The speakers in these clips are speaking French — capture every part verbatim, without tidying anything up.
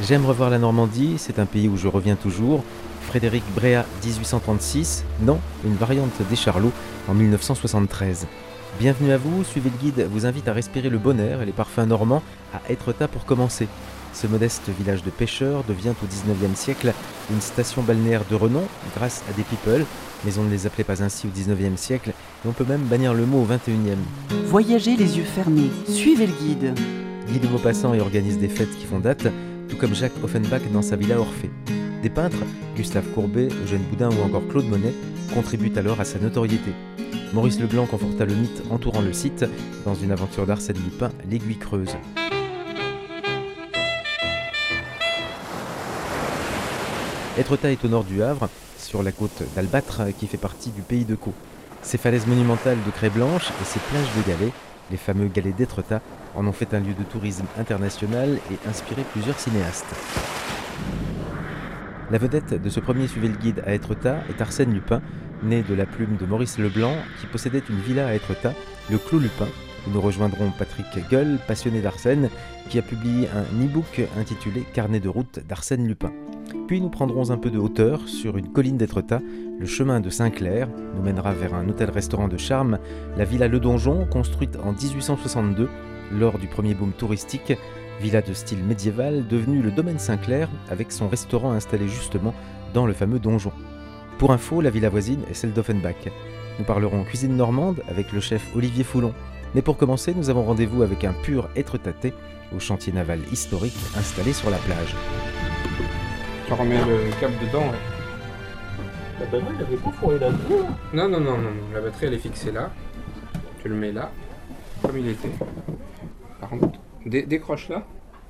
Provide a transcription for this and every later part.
J'aime revoir la Normandie, c'est un pays où je reviens toujours. Frédéric Bréhat, dix-huit cent trente-six, non, une variante des Charlots en mille neuf cent soixante-treize. Bienvenue à vous, suivez le guide, vous invite à respirer le bon air et les parfums normands à Étretat pour commencer. Ce modeste village de pêcheurs devient au dix-neuvième siècle une station balnéaire de renom grâce à des people, mais on ne les appelait pas ainsi au dix-neuvième siècle et on peut même bannir le mot au vingt et unième. Voyagez les yeux fermés, suivez le guide. Guide Maupassant et organise des fêtes qui font date, tout comme Jacques Offenbach dans sa villa Orphée. Des peintres, Gustave Courbet, Eugène Boudin ou encore Claude Monet, contribuent alors à sa notoriété. Maurice Leblanc conforta le mythe entourant le site dans une aventure d'Arsène Lupin, L'Aiguille creuse. Étretat est au nord du Havre, sur la côte d'Albâtre qui fait partie du pays de Caux. Ses falaises monumentales de craie blanche et ses plages de galets, les fameux galets d'Étretat, en ont fait un lieu de tourisme international et inspiré plusieurs cinéastes. La vedette de ce premier Suivez le guide à Étretat est Arsène Lupin, né de la plume de Maurice Leblanc, qui possédait une villa à Étretat, le Clos Lupin, où nous rejoindrons Patrick Gueule, passionné d'Arsène, qui a publié un e-book intitulé « Carnet de route d'Arsène Lupin ». Puis nous prendrons un peu de hauteur sur une colline d'Étretat, le chemin de Saint-Clair nous mènera vers un hôtel-restaurant de charme, la villa Le Donjon, construite en dix-huit cent soixante-deux, lors du premier boom touristique, villa de style médiéval devenue le domaine Saint-Clair avec son restaurant installé justement dans le fameux donjon. Pour info, la villa voisine est celle d'Offenbach. Nous parlerons cuisine normande avec le chef Olivier Foulon. Mais pour commencer, nous avons rendez-vous avec un pur Étretatais au chantier naval historique installé sur la plage. Tu remets le câble dedans, ouais. La batterie, elle avait pas fourré là-dedans. Non, non, non, non, la batterie elle est fixée là. Tu le mets là, comme il était. Par contre, dé- décroche là.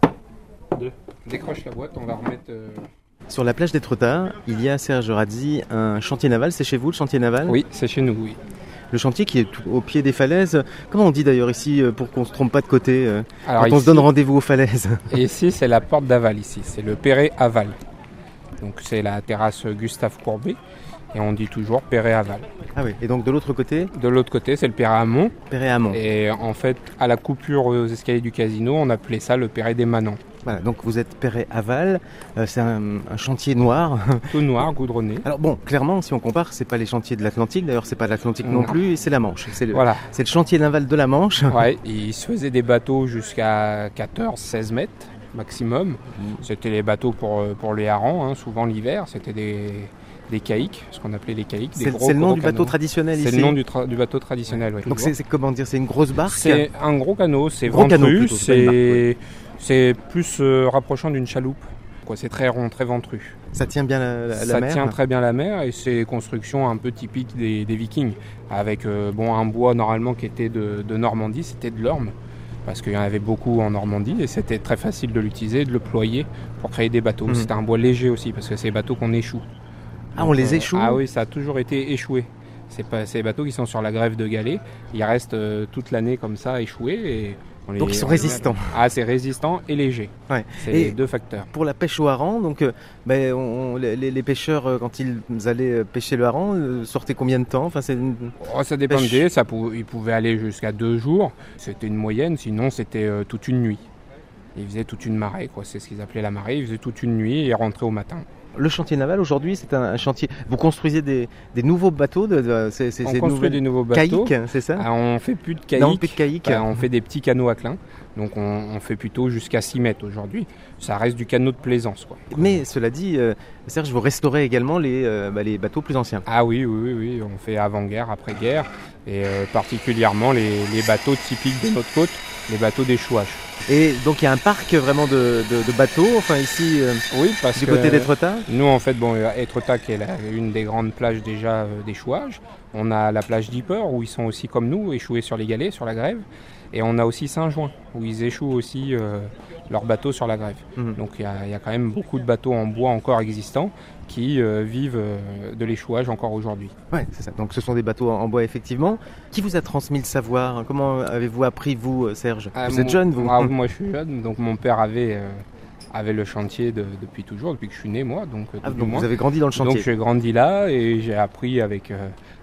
Deux. Décroche la boîte, on va remettre... Euh... Sur la plage d'Étretat, il y a, Serge Radzi, un chantier naval. C'est chez vous le chantier naval ? Oui, c'est chez nous, oui. Le chantier qui est tout au pied des falaises. Comment on dit d'ailleurs ici pour qu'on ne se trompe pas de côté euh, Alors quand ici, on se donne rendez-vous aux falaises? Et ici, c'est la porte d'aval, ici. C'est le Perret Aval. Donc c'est la terrasse Gustave Courbet. Et on dit toujours Perret Aval. Ah oui, et donc de l'autre côté? De l'autre côté, c'est le Perret Amont. Perret Amont. Et en fait, à la coupure aux escaliers du casino, on appelait ça le Perret des Manants. Voilà, donc vous êtes Perret Aval, euh, c'est un, un chantier noir. Tout noir, goudronné. Alors bon, clairement, si on compare, c'est pas les chantiers de l'Atlantique, d'ailleurs c'est pas l'Atlantique non, non plus, et c'est la Manche. C'est le, voilà. C'est le chantier naval de la Manche. Ouais, il se faisait des bateaux jusqu'à quatorze seize mètres maximum. Mmh. C'était les bateaux pour, pour les harengs, hein, souvent l'hiver, c'était des... des caïques, ce qu'on appelait les caïques. C'est, c'est le nom du bateau traditionnel c'est ici. C'est le nom du, tra- du bateau traditionnel, oui. Donc c'est, c'est comment dire, c'est une grosse barque? C'est un gros canot, c'est gros ventru, canot plutôt, c'est, c'est, barque, ouais. C'est plus euh, rapprochant d'une chaloupe. Quoi, c'est très rond, très ventru. Ça tient bien la, la, Ça la mer? Ça tient très bien la mer et c'est des constructions un peu typiques des, des Vikings. Avec euh, bon, un bois normalement qui était de, de Normandie, c'était de l'orme. Parce qu'il y en avait beaucoup en Normandie et c'était très facile de l'utiliser, de le ployer pour créer des bateaux. Mmh. C'était un bois léger aussi parce que c'est des bateaux qu'on échoue. Ah, on les échoue? Ah oui, ça a toujours été échoué. C'est pas, c'est des bateaux qui sont sur la grève de galets. Ils restent euh, toute l'année comme ça, échoués. Et on les, donc ils sont on résistants. Les... Ah, c'est résistant et léger. Ouais. C'est et les deux facteurs. Pour la pêche au hareng, donc, euh, ben, on, les, les pêcheurs, euh, quand ils allaient pêcher le hareng, euh, sortaient combien de temps? Enfin, c'est une... oh, ça dépendait. Ça pou... Ils pouvaient aller jusqu'à deux jours. C'était une moyenne. Sinon, c'était euh, toute une nuit. Ils faisaient toute une marée, quoi. C'est ce qu'ils appelaient la marée. Ils faisaient toute une nuit et rentraient au matin. Le chantier naval aujourd'hui, c'est un, un chantier. Vous construisez des, des nouveaux bateaux de, de, c'est, c'est, On c'est construit des nouveaux bateaux. Caïques, c'est ça? Ah, on fait plus de caïques. Non, plus de caïques. Enfin, on fait des petits canots à clin. Donc on, on fait plutôt jusqu'à six mètres aujourd'hui. Ça reste du canot de plaisance, quoi. Mais cela dit, euh, Serge, vous restaurez également les, euh, bah, les bateaux plus anciens. Ah oui, oui, oui, oui. On fait avant-guerre, après-guerre. Et euh, particulièrement les, les bateaux typiques de notre côte, les bateaux d'échouage. Et donc il y a un parc vraiment de, de, de bateaux, enfin ici, euh, oui, parce du que côté d'Étretat. Nous en fait, bon, Étretat qui est la, une des grandes plages déjà euh, d'échouage. On a la plage d'Ypres où ils sont aussi comme nous, échoués sur les galets, sur la grève. Et on a aussi Saint-Jouin où ils échouent aussi euh, leurs bateaux sur la grève. Mmh. Donc il y, y a quand même beaucoup de bateaux en bois encore existants qui euh, vivent euh, de l'échouage encore aujourd'hui. Ouais, c'est ça. Donc ce sont des bateaux en bois effectivement. Qui vous a transmis le savoir? Comment avez-vous appris vous, Serge? ah, Vous mon... êtes jeune, vous? ah, Moi je suis jeune, donc mon père avait, euh, avait le chantier de, depuis toujours, depuis que je suis né moi. Donc, ah, donc vous avez grandi dans le chantier? Donc j'ai grandi là et j'ai appris avec, euh,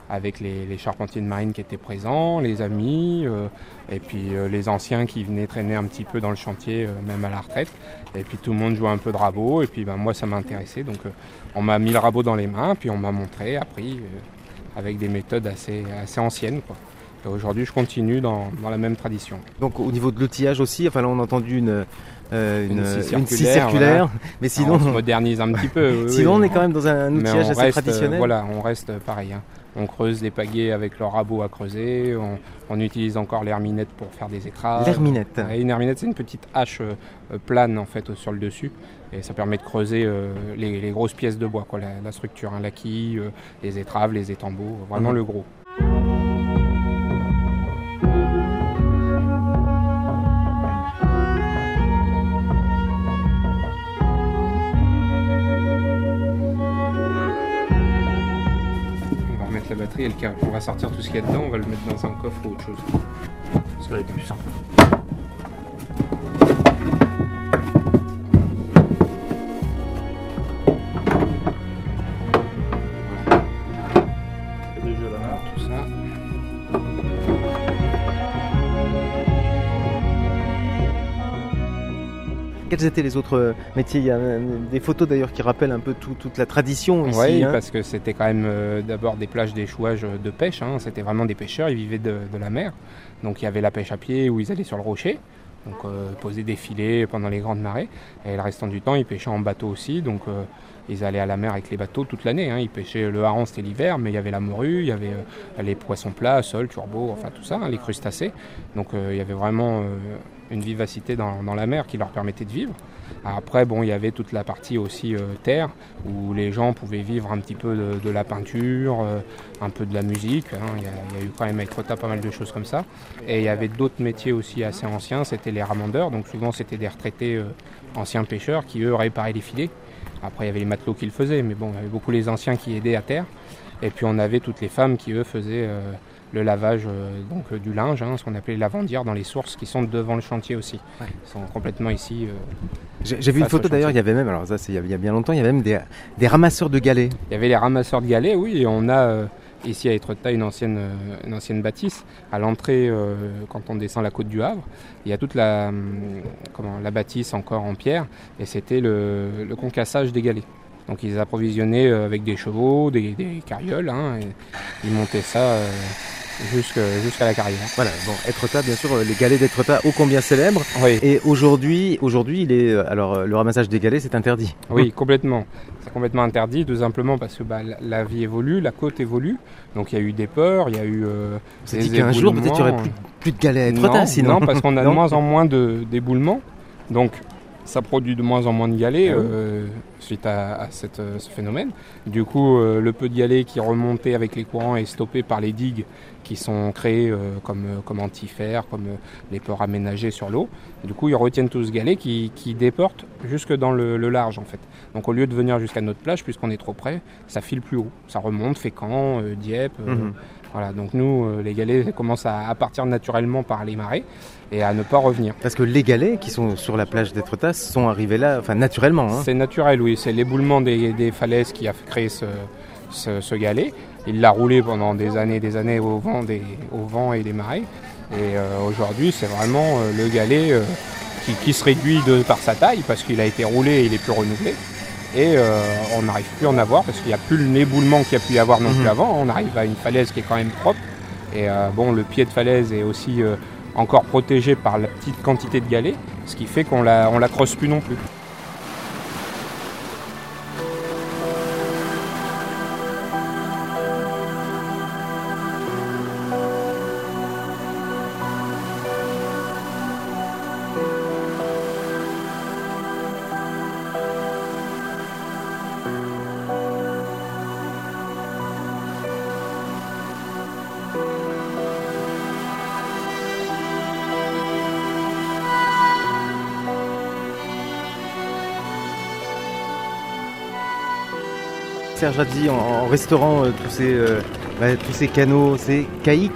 avec les, les charpentiers de marine qui étaient présents, les amis, euh, et puis euh, les anciens qui venaient traîner un petit peu dans le chantier, euh, même à la retraite. Et puis tout le monde jouait un peu de rabot, et puis ben, moi ça m'a intéressé, donc euh, on m'a mis le rabot dans les mains, puis on m'a montré, appris, euh, avec des méthodes assez, assez anciennes, quoi. Et aujourd'hui je continue dans, dans la même tradition. Donc au niveau de l'outillage aussi, enfin là on a entendu une, euh, une, Une scie une circulaire, scie circulaire, voilà. mais sinon, Alors, on se modernise un petit peu. Oui, sinon oui. on est quand même dans un Mais outillage on assez reste, euh, traditionnel. Voilà, on reste pareil, hein. On creuse des pagaies avec leur rabot à creuser, on, on utilise encore l'herminette pour faire des écrases. L'herminette. Ouais, une herminette, c'est une petite hache euh, plane en fait sur le dessus, et ça permet de creuser euh, les, les grosses pièces de bois, quoi, la, la structure, hein, la quille, euh, les étraves, les étambeaux, vraiment Mhm. le gros. On va remettre la batterie et le câble. On va sortir tout ce qu'il y a dedans, on va le mettre dans un coffre ou autre chose. Ça va être plus simple. Tout ça. Quels étaient les autres métiers? Il y a euh, des photos d'ailleurs qui rappellent un peu tout- toute la tradition ici. Oui, hein. parce que c'était quand même euh, d'abord des plages d'échouage de pêche, hein. C'était vraiment des pêcheurs, ils vivaient de, de la mer. Donc il y avait la pêche à pied où ils allaient sur le rocher, donc euh, poser des filets pendant les grandes marées. Et le restant du temps, ils pêchaient en bateau aussi, donc euh, ils allaient à la mer avec les bateaux toute l'année, hein. Ils pêchaient le hareng, c'était l'hiver, mais il y avait la morue, il y avait euh, les poissons plats, sols, turbots, enfin tout ça, hein, les crustacés. Donc euh, il y avait vraiment euh, une vivacité dans, dans la mer qui leur permettait de vivre. Après, bon, il y avait toute la partie aussi euh, terre, où les gens pouvaient vivre un petit peu de, de la peinture, euh, un peu de la musique, hein. Il y a, il y a eu quand même à Étretat pas mal de choses comme ça. Et il y avait d'autres métiers aussi assez anciens, c'était les ramandeurs, donc souvent c'était des retraités euh, anciens pêcheurs qui eux réparaient les filets. Après il y avait les matelots qui le faisaient, mais bon, il y avait beaucoup les anciens qui aidaient à terre. Et puis on avait toutes les femmes qui eux faisaient euh, le lavage euh, donc, euh, du linge, hein, ce qu'on appelait les lavandières dans les sources qui sont devant le chantier aussi. Ouais. Ils sont complètement ici. Euh, J'ai j'ai vu une face au photo d'ailleurs, il y chantier. avait même, alors ça c'est il y a- il y a bien longtemps, il y avait même des, des ramasseurs de galets. Il y avait les ramasseurs de galets, oui, et on a euh, ici à Étretat une ancienne, euh, une ancienne bâtisse. À l'entrée, euh, quand on descend la côte du Havre, il y a toute la, hum, comment, la bâtisse encore en pierre, et c'était le, le concassage des galets. Donc ils approvisionnaient euh, avec des chevaux, des, des carrioles, hein, et ils montaient ça euh, jusque- jusqu'à la carrière. Voilà, bon, Étretat, bien sûr, euh, les galets d'Étretat ô combien célèbres. Oui. Et aujourd'hui, aujourd'hui, il est, euh, alors euh, le ramassage des galets, c'est interdit. Oui, complètement. C'est complètement interdit, tout simplement parce que bah, la, la vie évolue, la côte évolue. Donc il y a eu des peurs, il y a eu euh, C'est des dit qu'un jour, peut-être, il n'y aurait éboulements. plus, plus de galets à Étretat, non, sinon. non, parce qu'on a de Non. moins en moins de- d'éboulements. Donc ça produit de moins en moins de galets Ah oui. euh, suite à, à cette, euh, ce phénomène. Du coup, euh, le peu de galets qui remontait avec les courants est stoppé par les digues qui sont créées euh, comme, euh, comme antifères, comme euh, les ports aménagés sur l'eau. Du coup, ils retiennent tout ce galet qui, qui déporte jusque dans le, le large en fait. Donc au lieu de venir jusqu'à notre plage, puisqu'on est trop près, ça file plus haut. Ça remonte, Fécamp, euh, Dieppe. euh, Mhm. Voilà, donc nous, euh, les galets commencent à, à partir naturellement par les marées et à ne pas revenir. Parce que les galets qui sont sur la plage d'Étretat sont arrivés là, enfin naturellement. Hein. C'est naturel, oui, c'est l'éboulement des, des falaises qui a créé ce, ce, ce galet. Il l'a roulé pendant des années et des années au vent, des, au vent et des marées. Et euh, aujourd'hui, c'est vraiment euh, le galet euh, qui, qui se réduit de, par sa taille parce qu'il a été roulé et il est plus renouvelé. Et euh, on n'arrive plus à en avoir parce qu'il n'y a plus l'éboulement qu'il y a pu y avoir non plus Mhm. avant. On arrive à une falaise qui est quand même propre. Et euh, bon, le pied de falaise est aussi euh, encore protégé par la petite quantité de galets, ce qui fait qu'on la, on la creuse plus non plus. Serge a dit en, en restaurant euh, tous, ces, euh, bah, tous ces canaux, c'est caïques.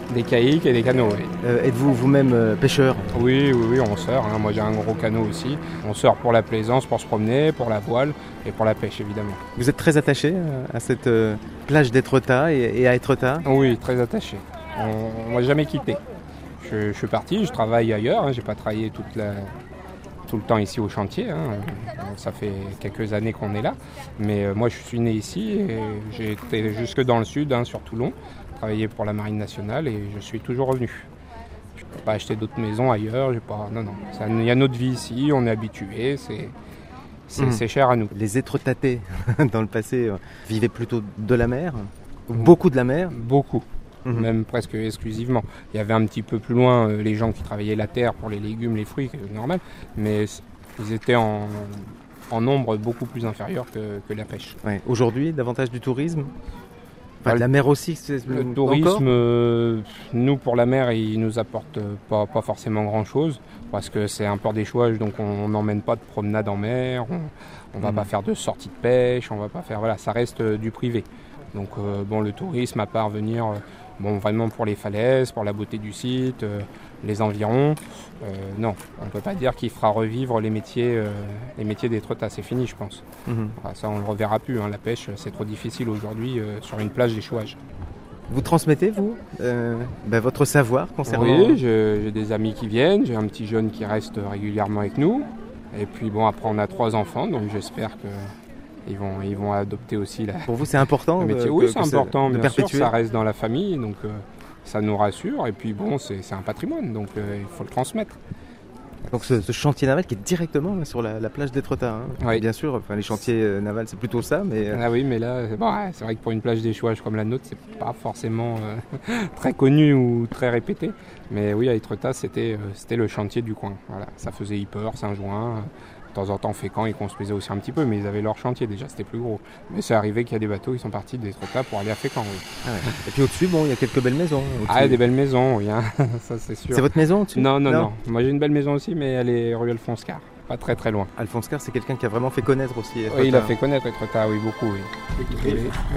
Des caïques et des canots, oui. Euh, êtes-vous vous-même euh, pêcheur? Oui, oui, oui, on sort. Hein. Moi, j'ai un gros canot aussi. On sort pour la plaisance, pour se promener, pour la voile et pour la pêche, évidemment. Vous êtes très attaché euh, à cette euh, plage d'Étretat et, et à Étretat? Oui, très attaché. On ne m'a jamais quitté. Je, je suis parti, je travaille ailleurs. Hein. Je n'ai pas travaillé toute la, tout le temps ici au chantier. Hein. Ça fait quelques années qu'on est là. Mais euh, moi, je suis né ici et j'ai été jusque dans le sud, hein, sur Toulon, travaillé pour la Marine nationale et je suis toujours revenu. Je ne peux pas acheter d'autres maisons ailleurs. J'ai pas... Non, non. Il y a notre vie ici, on est habitué. C'est, c'est, mmh. c'est cher à nous. Les Étretatais, dans le passé, euh, vivaient plutôt de la mer? Beaucoup de la mer? Beaucoup. Mmh. Même presque exclusivement. Il y avait un petit peu plus loin euh, les gens qui travaillaient la terre pour les légumes, les fruits, c'est normal, mais ils étaient en, en nombre beaucoup plus inférieur que, que la pêche. Ouais. Aujourd'hui, davantage du tourisme? Enfin, bah, la mer aussi, c'est le tourisme, euh, nous pour la mer, il nous apporte pas, pas forcément grand-chose, parce que c'est un port d'échouage, donc on n'emmène pas de promenade en mer, on ne va mmh. pas faire de sortie de pêche, on va pas faire, voilà, ça reste euh, du privé. Donc euh, bon, le tourisme, à part venir... Euh, Bon, vraiment pour les falaises, pour la beauté du site, euh, les environs. Euh, non, on ne peut pas dire qu'il fera revivre les métiers, euh, les métiers d'Étretat. C'est fini, je pense. Mmh. Enfin, ça, on ne le reverra plus. Hein. La pêche, c'est trop difficile aujourd'hui euh, sur une plage d'échouage. Vous transmettez, vous, euh, ben, votre savoir concernant... Oui, je, j'ai des amis qui viennent. J'ai un petit jeune qui reste régulièrement avec nous. Et puis, bon, après, on a trois enfants, donc j'espère que... Ils vont, ils vont adopter aussi la... Pour vous, c'est important le métier. De, Oui, que, c'est que important, de bien perpétuer. sûr, ça reste dans la famille, donc euh, ça nous rassure. Et puis bon, c'est, c'est un patrimoine, donc euh, il faut le transmettre. Donc ce, ce chantier naval qui est directement là, sur la, la plage d'Étretat. Hein. Oui. Bien sûr, enfin, les chantiers euh, navals, c'est plutôt ça, mais... Ah oui, mais là, c'est, bon, ouais, c'est vrai que pour une plage d'échouage comme la nôtre, c'est pas forcément euh, très connu ou très répété. Mais oui, à Étretat, c'était, euh, c'était le chantier du coin. Voilà, ça faisait Ypres, Saint-Jouin... De temps en temps, Fécamp, ils construisaient aussi un petit peu, mais ils avaient leur chantier déjà, c'était plus gros. Mais c'est arrivé qu'il y a des bateaux qui sont partis d'Étretat pour aller à Fécamp, oui. Ah ouais. Et puis au-dessus, bon, il y a quelques belles maisons. Au-dessus. Ah, il y a des belles maisons, oui, hein. Ça c'est sûr. C'est votre maison au-dessus? non, non, non, non. Moi j'ai une belle maison aussi, mais elle est rue Alphonse Carr, pas très très loin. Alphonse Carr, c'est quelqu'un qui a vraiment fait connaître aussi Étretat. Oui, il a fait connaître Étretat, oui, beaucoup, oui. Il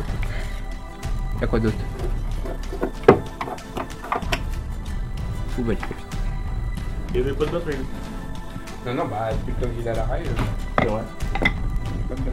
y a quoi d'autre? Poubelle. Il y avait pas de batterie. Non, non, bah plutôt qu'il a l'arrêt. Euh... C'est vrai. Pas de batterie.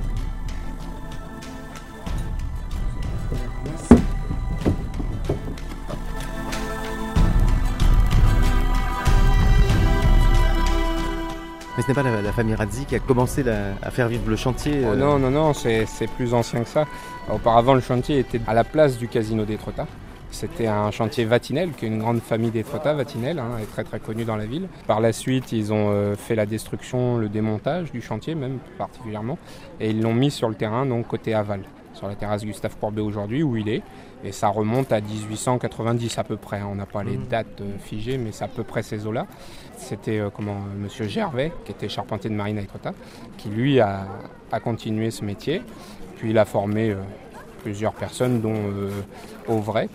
Mais ce n'est pas la, la famille Razzi qui a commencé la, à faire vivre le chantier oh euh... Non, non, non, c'est, c'est plus ancien que ça. Auparavant, le chantier était à la place du casino d'Étretat. C'était un chantier Vatinel, qui est une grande famille d'Étretat, Vatinel, hein, est très très connue dans la ville. Par la suite, ils ont euh, fait la destruction, le démontage du chantier même particulièrement, et ils l'ont mis sur le terrain, donc côté aval, sur la terrasse Gustave Courbet aujourd'hui, où il est. Et ça remonte à dix-huit cent quatre-vingt-dix à peu près. On n'a pas les dates euh, figées, mais c'est à peu près ces eaux-là. C'était euh, comment, euh, Monsieur Gervais, qui était charpentier de marine à Étretat, qui lui a, a continué ce métier. Puis il a formé euh, plusieurs personnes, dont euh, Auvray.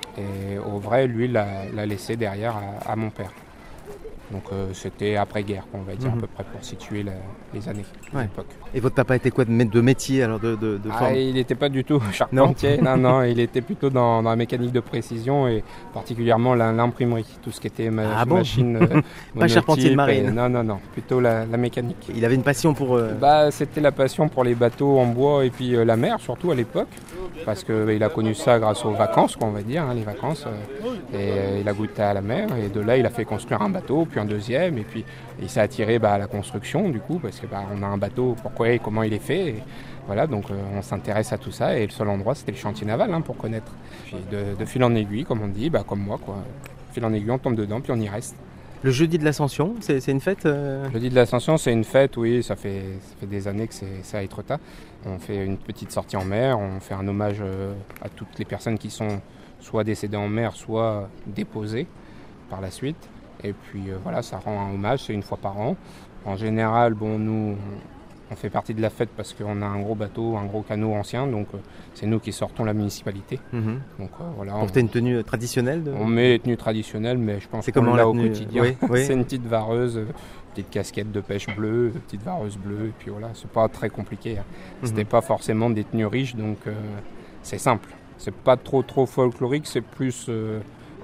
Et Auvray, lui, l'a, l'a laissé derrière à, à mon père. Donc euh, c'était après-guerre, on va dire, mmh. à peu près pour situer la, les années de ouais. l'époque. Et votre papa était quoi de, de métier alors de, de, de ah, Il n'était pas du tout charpentier, non, non, non, il était plutôt dans, dans la mécanique de précision et particulièrement la, l'imprimerie, tout ce qui était ma, ah bon machine. Euh, pas charpentier de marine. Et, non, non, non, plutôt la, la mécanique. Il avait une passion pour... Euh... Bah, c'était la passion pour les bateaux en bois et puis euh, la mer, surtout à l'époque, parce qu'il bah, a connu ça grâce aux vacances, quoi, on va dire, hein, les vacances. Euh, et euh, il a goûté à la mer et de là, il a fait construire un bateau, puis un deuxième, et puis il s'est attiré bah, à la construction, du coup, parce que bah, on a un bateau, pourquoi et comment il est fait. Et voilà, donc euh, on s'intéresse à tout ça et le seul endroit c'était le chantier naval hein, pour connaître. Puis de, de fil en aiguille, comme on dit, bah, comme moi, quoi. Fil en aiguille, on tombe dedans puis on y reste. Le jeudi de l'Ascension, c'est, c'est une fête euh... Le jeudi de l'Ascension, c'est une fête, oui, ça fait, ça fait des années que c'est, c'est à Étretat. On fait une petite sortie en mer, on fait un hommage euh, à toutes les personnes qui sont soit décédées en mer, soit déposées par la suite. Et puis euh, voilà, ça rend un hommage, c'est une fois par an. En général, bon, nous, on fait partie de la fête parce qu'on a un gros bateau, un gros canot ancien, donc euh, c'est nous qui sortons la municipalité. Mmh. Donc euh, voilà. Porter on, une tenue traditionnelle de... On met les tenues traditionnelles, mais je pense c'est qu'on comment l'a au tenue... quotidien. Oui, oui. C'est une petite vareuse, petite casquette de pêche bleue, petite vareuse bleue, et puis voilà, c'est pas très compliqué. Hein. Mmh. C'était pas forcément des tenues riches, donc euh, c'est simple. C'est pas trop trop folklorique, c'est plus... Euh,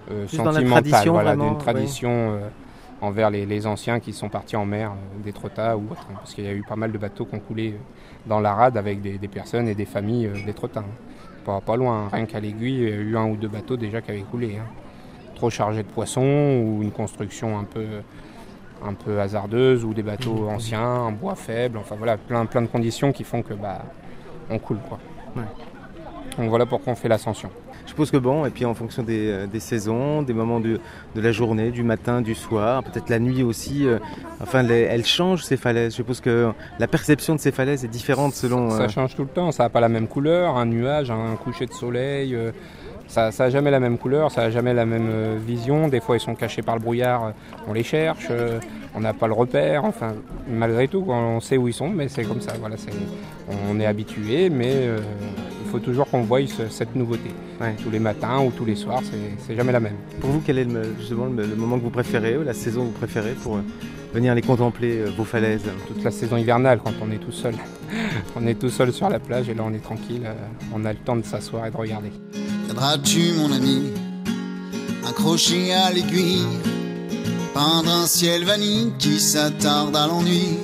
euh, Plus dans la sentimentale, tradition, voilà, vraiment, d'une tradition euh, envers les, les anciens qui sont partis en mer, euh, d'Étretat ou autre, hein, parce qu'il y a eu pas mal de bateaux qui ont coulé euh, dans la rade avec des, des personnes et des familles euh, d'Étretat. Hein. Pas, pas loin, hein. Rien qu'à l'Aiguille, il y a eu un ou deux bateaux déjà qui avaient coulé. Hein. Trop chargés de poissons ou une construction un peu, un peu hasardeuse ou des bateaux anciens, en bois faible, enfin voilà, plein, plein de conditions qui font que bah, on coule, quoi. Ouais. Donc voilà pourquoi on fait l'ascension. Je suppose que bon, et puis en fonction des, euh, des saisons, des moments de, de la journée, du matin, du soir, peut-être la nuit aussi, euh, enfin les, elles changent ces falaises. Je suppose que la perception de ces falaises est différente selon... Ça, euh, ça change tout le temps, ça n'a pas la même couleur, un nuage, un coucher de soleil, euh, ça n'a jamais la même couleur, ça n'a jamais la même euh, vision. Des fois ils sont cachés par le brouillard, euh, on les cherche, euh, on n'a pas le repère, enfin malgré tout on sait où ils sont, mais c'est comme ça, voilà, c'est, on est habitué, mais euh, il faut toujours qu'on voie ce, cette nouveauté. Ouais. Tous les matins ou tous les soirs, c'est, c'est jamais la même. Pour vous, quel est le, justement le, le moment que vous préférez, ou la saison que vous préférez pour euh, venir les contempler, euh, vos falaises? Toute la saison hivernale quand on est tout seul. On est tout seul sur la plage et là on est tranquille, euh, on a le temps de s'asseoir et de regarder. Viendras-tu mon ami, accroché à l'aiguille, peindre un ciel vanille qui s'attarde à l'ennui?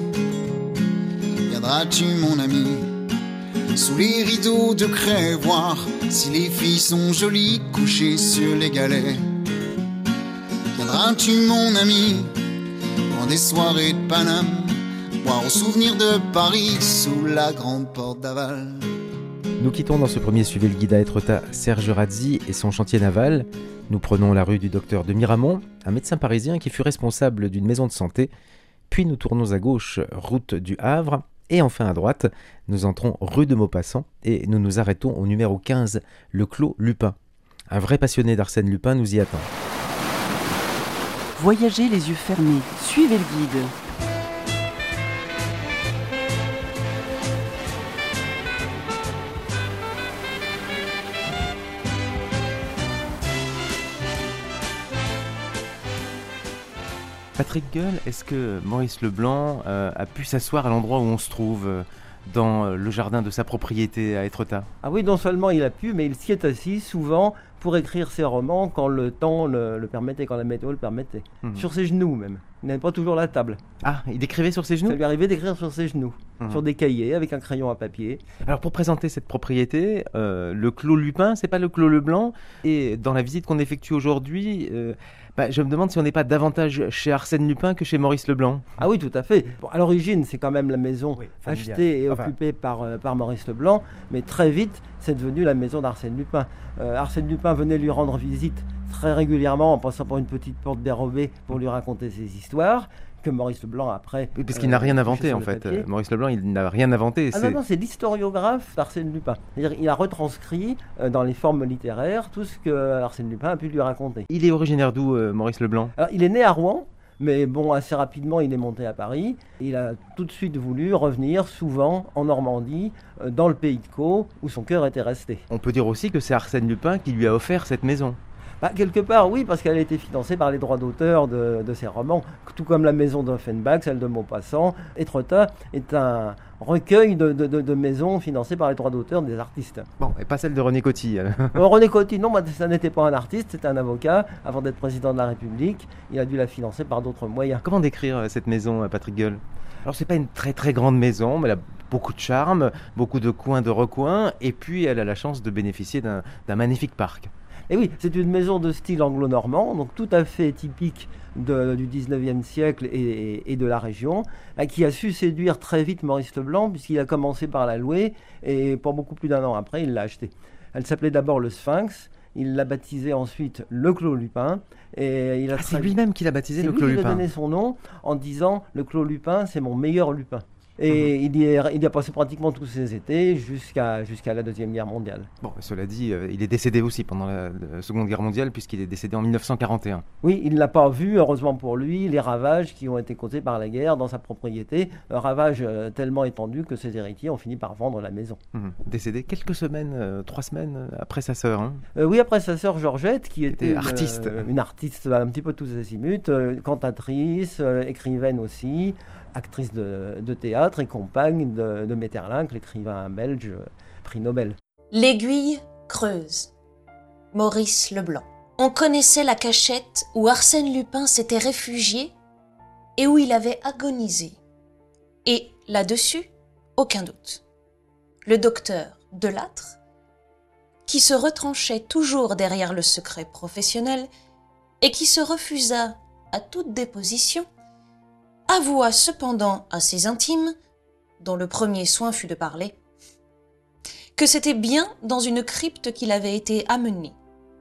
Viendras-tu mon ami, sous les rideaux de craie, voir si les filles sont jolies couchées sur les galets? Viendras-tu mon ami, dans des soirées de Paname, boire au souvenir de Paris sous la grande porte d'Aval? Nous quittons dans ce premier Suivez le guide à Étretat Serge Razzi et son chantier naval. Nous prenons la rue du docteur de Miramont, un médecin parisien qui fut responsable d'une maison de santé. Puis nous tournons à gauche, route du Havre. Et enfin à droite, nous entrons rue de Maupassant et nous nous arrêtons au numéro quinze, le Clos Lupin. Un vrai passionné d'Arsène Lupin nous y attend. Voyagez les yeux fermés, suivez le guide. Patrick Gueule, est-ce que Maurice Leblanc euh, a pu s'asseoir à l'endroit où on se trouve, euh, dans euh, le jardin de sa propriété à Étretat? Ah oui, non seulement il a pu, mais il s'y est assis souvent pour écrire ses romans quand le temps le, le permettait, quand la météo le permettait. Mmh. Sur ses genoux même. Il n'avait pas toujours la table. Ah, il écrivait sur ses genoux? Ça lui arrivait d'écrire sur ses genoux, Mmh. sur des cahiers avec un crayon à papier. Alors pour présenter cette propriété, euh, le Clos Lupin, c'est pas le Clos Leblanc. Et dans la visite qu'on effectue aujourd'hui, euh, bah, je me demande si on n'est pas davantage chez Arsène Lupin que chez Maurice Leblanc. Ah oui, tout à fait. Bon, à l'origine, c'est quand même la maison Oui, familiale. achetée et Enfin- occupée par, euh, par Maurice Leblanc, mais très vite, c'est devenu la maison d'Arsène Lupin. Euh, Arsène Lupin venait lui rendre visite très régulièrement en passant par une petite porte dérobée pour lui raconter ses histoires, que Maurice Leblanc après... Oui, parce qu'il euh, n'a rien couché inventé sur en le fait. papier. Euh, Maurice Leblanc, il n'a rien inventé. Ah c'est- non, non, c'est l'historiographe d'Arsène Lupin. C'est-à-dire, il a retranscrit euh, dans les formes littéraires tout ce que Arsène Lupin a pu lui raconter. Il est originaire d'où, euh, Maurice Leblanc? Alors, il est né à Rouen, mais bon, assez rapidement, il est monté à Paris. Il a tout de suite voulu revenir souvent en Normandie, euh, dans le pays de Caux, où son cœur était resté. On peut dire aussi que c'est Arsène Lupin qui lui a offert cette maison. Bah, quelque part, oui, parce qu'elle a été financée par les droits d'auteur de, de ses romans, tout comme la maison d'Offenbach, celle de Maupassant. Étretat est un recueil de, de, de, de maisons financées par les droits d'auteur des artistes. Bon, et pas celle de René Coty. euh. Euh, René Coty, non, bah, ça n'était pas un artiste, c'était un avocat. Avant d'être président de la République, il a dû la financer par d'autres moyens. Comment décrire euh, cette maison, euh, Patrick Gueule? Alors c'est pas une très très grande maison, mais elle a beaucoup de charme, beaucoup de coins de recoins, et puis elle a la chance de bénéficier d'un d'un magnifique parc. Et oui, c'est une maison de style anglo-normand, donc tout à fait typique de- du dix-neuvième siècle et, et- et de la région, bah, qui a su séduire très vite Maurice Leblanc, puisqu'il a commencé par la louer, et pour beaucoup plus d'un an après, il l'a achetée. Elle s'appelait d'abord le Sphinx, il l'a baptisée ensuite le Clos Lupin, et il a Ah, c'est très- lui-même qui l'a baptisé c'est le lui Clos qui lui a Lupin. donné son nom en disant « Le Clos Lupin, c'est mon meilleur lupin ». Et il, y est- il y a passé pratiquement tous ses étés jusqu'à jusqu'à la Deuxième Guerre mondiale. Bon, cela dit, euh, il est décédé aussi pendant la, la Seconde Guerre mondiale, puisqu'il est décédé en mille neuf cent quarante et un. Oui, il n'a pas vu, heureusement pour lui, les ravages qui ont été causés par la guerre dans sa propriété. Un ravage euh, tellement étendu que ses héritiers ont fini par vendre la maison. Mhm. Décédé quelques semaines, euh, trois semaines euh, après sa sœur. hein. Euh, oui, après sa sœur Georgette, qui était était une, artiste. euh, une artiste un petit peu tous azimuts, euh, cantatrice, euh, écrivaine aussi, actrice de, de théâtre et compagne de, de Maeterlinck, l'écrivain belge, euh, prix Nobel. L'aiguille creuse. Maurice Leblanc. on connaissait la cachette où Arsène Lupin s'était réfugié et où il avait agonisé. Et là-dessus, aucun doute. Le docteur Delattre, qui se retranchait toujours derrière le secret professionnel et qui se refusa à toute déposition, avoua cependant à ses intimes, dont le premier soin fut de parler, que c'était bien dans une crypte qu'il avait été amené,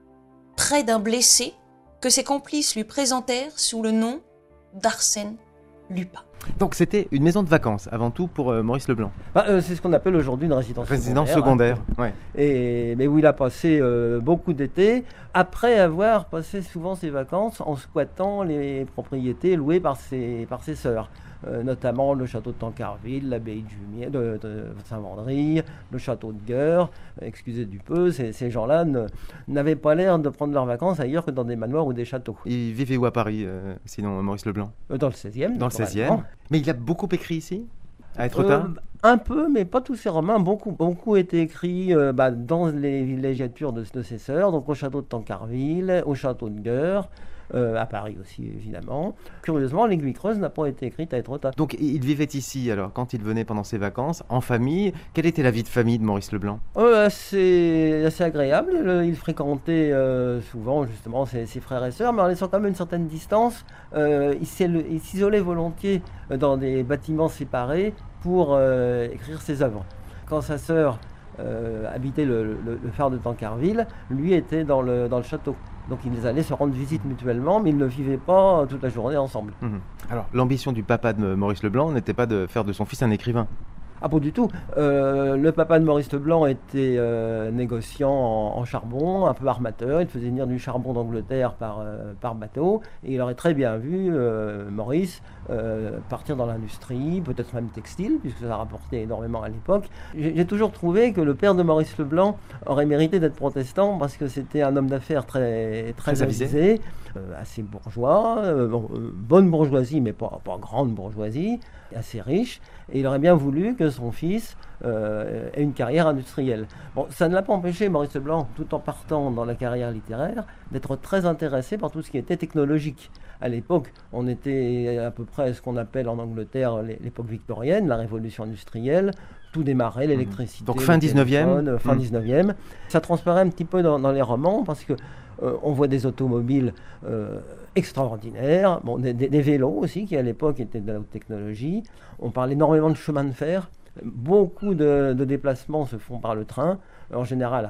près d'un blessé que ses complices lui présentèrent sous le nom d'Arsène Lupin. Donc c'était une maison de vacances avant tout pour euh, Maurice Leblanc. Bah, euh, c'est ce qu'on appelle aujourd'hui une résidence, Résidence secondaire. secondaire, hein. ouais. Et, mais où il a passé euh, beaucoup d'été, après avoir passé souvent ses vacances en squattant les propriétés louées par ses, par ses sœurs. Euh, notamment le château de Tancarville, l'abbaye de, Jumier, de, de Saint-Vendry, le château de Gueur. Excusez du peu, ces, ces gens-là ne, n'avaient pas l'air de prendre leurs vacances ailleurs que dans des manoirs ou des châteaux. Il vivait où à Paris, euh, sinon Maurice Leblanc? Euh, Dans le seizième. Dans le seizième. Mais il a beaucoup écrit ici, à Étretat. Euh, un peu, mais pas tous ses romans. Beaucoup, beaucoup étaient écrits euh, bah, dans les villégiatures de, de ses sœurs, donc au château de Tancarville, au château de Gueur. Euh, à Paris aussi, évidemment. Curieusement, l'Aiguille Creuse n'a pas été écrite à Étretat. Donc il vivait ici, alors, quand il venait pendant ses vacances, en famille. Quelle était la vie de famille de Maurice Leblanc? euh, assez, assez agréable. Le, il fréquentait euh, souvent, justement, ses, ses frères et sœurs, mais en laissant quand même une certaine distance. Euh, il, il s'isolait volontiers dans des bâtiments séparés pour euh, écrire ses œuvres. Quand sa sœur euh, habitait le, le, le phare de Tancarville, lui était dans le, dans le château. Donc ils allaient se rendre visite mutuellement, mais ils ne vivaient pas toute la journée ensemble. Mmh. Alors l'ambition du papa de Maurice Leblanc n'était pas de faire de son fils un écrivain? Ah, pas du tout. Euh, le papa de Maurice Leblanc était euh, négociant en, en charbon, un peu armateur. Il faisait venir du charbon d'Angleterre par, euh, par bateau. Et il aurait très bien vu euh, Maurice euh, partir dans l'industrie, peut-être même textile, puisque ça rapportait énormément à l'époque. J'ai, j'ai toujours trouvé que le père de Maurice Leblanc aurait mérité d'être protestant parce que c'était un homme d'affaires très, très, très avisé, avisé euh, assez bourgeois, euh, bon, euh, bonne bourgeoisie, mais pas, pas grande bourgeoisie, assez riche. Et il aurait bien voulu que son fils euh, ait une carrière industrielle. Bon, ça ne l'a pas empêché, Maurice Leblanc, tout en partant dans la carrière littéraire, d'être très intéressé par tout ce qui était technologique. À l'époque, on était à peu près ce qu'on appelle en Angleterre l'époque victorienne, la révolution industrielle. Tout démarrait, l'électricité. Donc fin dix-neuvième. Fin mmh. dix-neuvième. Ça transparaît un petit peu dans, dans les romans parce que euh, on voit des automobiles euh, extraordinaires, bon, des, des, des vélos aussi qui à l'époque étaient de la haute technologie. On parle énormément de chemin de fer. Beaucoup de, de déplacements se font par le train, en général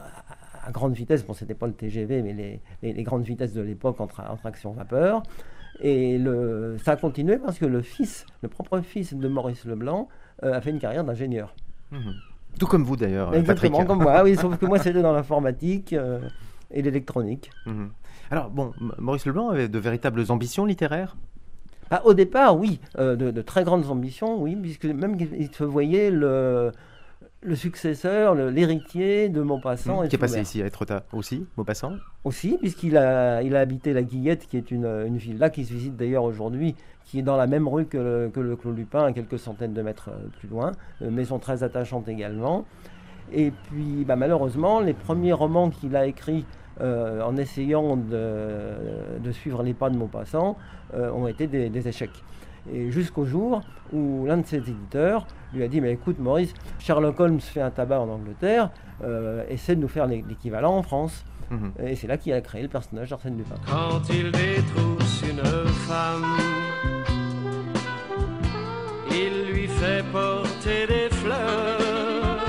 à, à, à grande vitesse. Bon, c'était pas le T G V, mais les, les, les grandes vitesses de l'époque en, tra- en traction vapeur. Et le, ça a continué parce que le fils, le propre fils de Maurice Leblanc, euh, a fait une carrière d'ingénieur. Mmh. Tout comme vous d'ailleurs, Exactement, Patrick. Comme moi, oui, sauf que moi c'était dans l'informatique euh, et l'électronique. Mmh. Alors bon, Maurice Leblanc avait de véritables ambitions littéraires? Ah, au départ, oui, euh, de, de très grandes ambitions, oui, puisque même il se voyait le, le successeur, le, l'héritier de Maupassant. Mmh, et qui est passé Flaubert. ici à Étretat aussi, Maupassant? Aussi, puisqu'il a, il a habité la Guillette, qui est une, une villa qui se visite d'ailleurs aujourd'hui, qui est dans la même rue que le, que le Clos Lupin, à quelques centaines de mètres plus loin, euh, maison très attachante également. Et puis, bah, malheureusement, les premiers romans qu'il a écrits euh, en essayant de, de suivre les pas de Maupassant euh, ont été des, des échecs. Et jusqu'au jour où l'un de ses éditeurs lui a dit « Mais écoute Maurice, Sherlock Holmes fait un tabac en Angleterre, euh, essaie de nous faire l'équivalent en France. Mmh. » Et c'est là qu'il a créé le personnage d'Arsène Lupin. Quand il détrousse une femme, il lui fait porter des fleurs.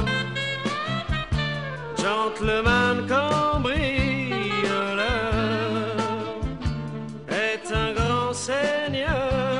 Gentleman cambrioleur est un grand seigneur.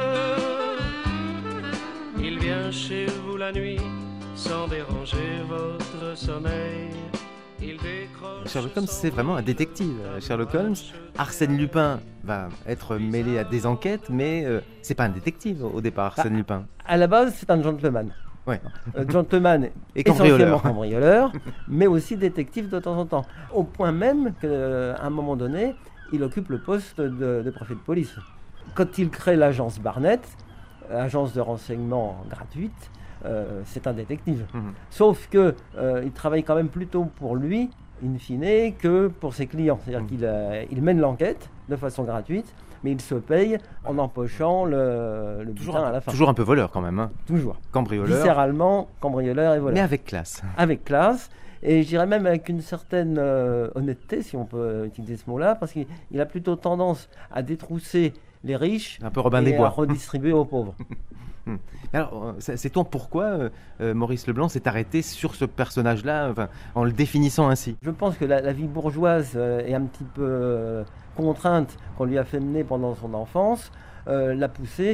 Il vient chez vous la nuit sans déranger votre sommeil. Il décroche. Sherlock Holmes, c'est vraiment un détective. Sherlock Holmes, Arsène Lupin va être mêlé à des enquêtes, mais euh, c'est pas un détective au départ, Arsène ah, Lupin. À la base, c'est un gentleman. Ouais. Euh, gentleman et essentiellement cambrioleur, mais aussi détective de temps en temps. Au point même qu'à un moment donné, il occupe le poste de, de préfet de police. Quand il crée l'agence Barnett, agence de renseignement gratuite, euh, c'est un détective. Mmh. Sauf que euh, il travaille quand même plutôt pour lui in fine, que pour ses clients. C'est-à-dire Mmh. qu'il euh, il mène l'enquête de façon gratuite, mais il se paye en empochant le, le Toujours butin un, à la fin. toujours un peu voleur quand même, hein. Toujours. Cambrioleur, Viscéralement, cambrioleur et voleur. mais avec classe. Avec classe, et je dirais même avec une certaine euh, honnêteté, si on peut utiliser ce mot-là, parce qu'il il a plutôt tendance à détrousser les riches Un peu Robin des et à Bois. redistribuer aux pauvres. Alors, euh, c'est- sait-on pourquoi euh, euh, Maurice Leblanc s'est arrêté sur ce personnage-là, enfin, en le définissant ainsi? Je pense que la, la vie bourgeoise euh, est un petit peu euh, contrainte qu'on lui a fait mener pendant son enfance, euh, l'a poussé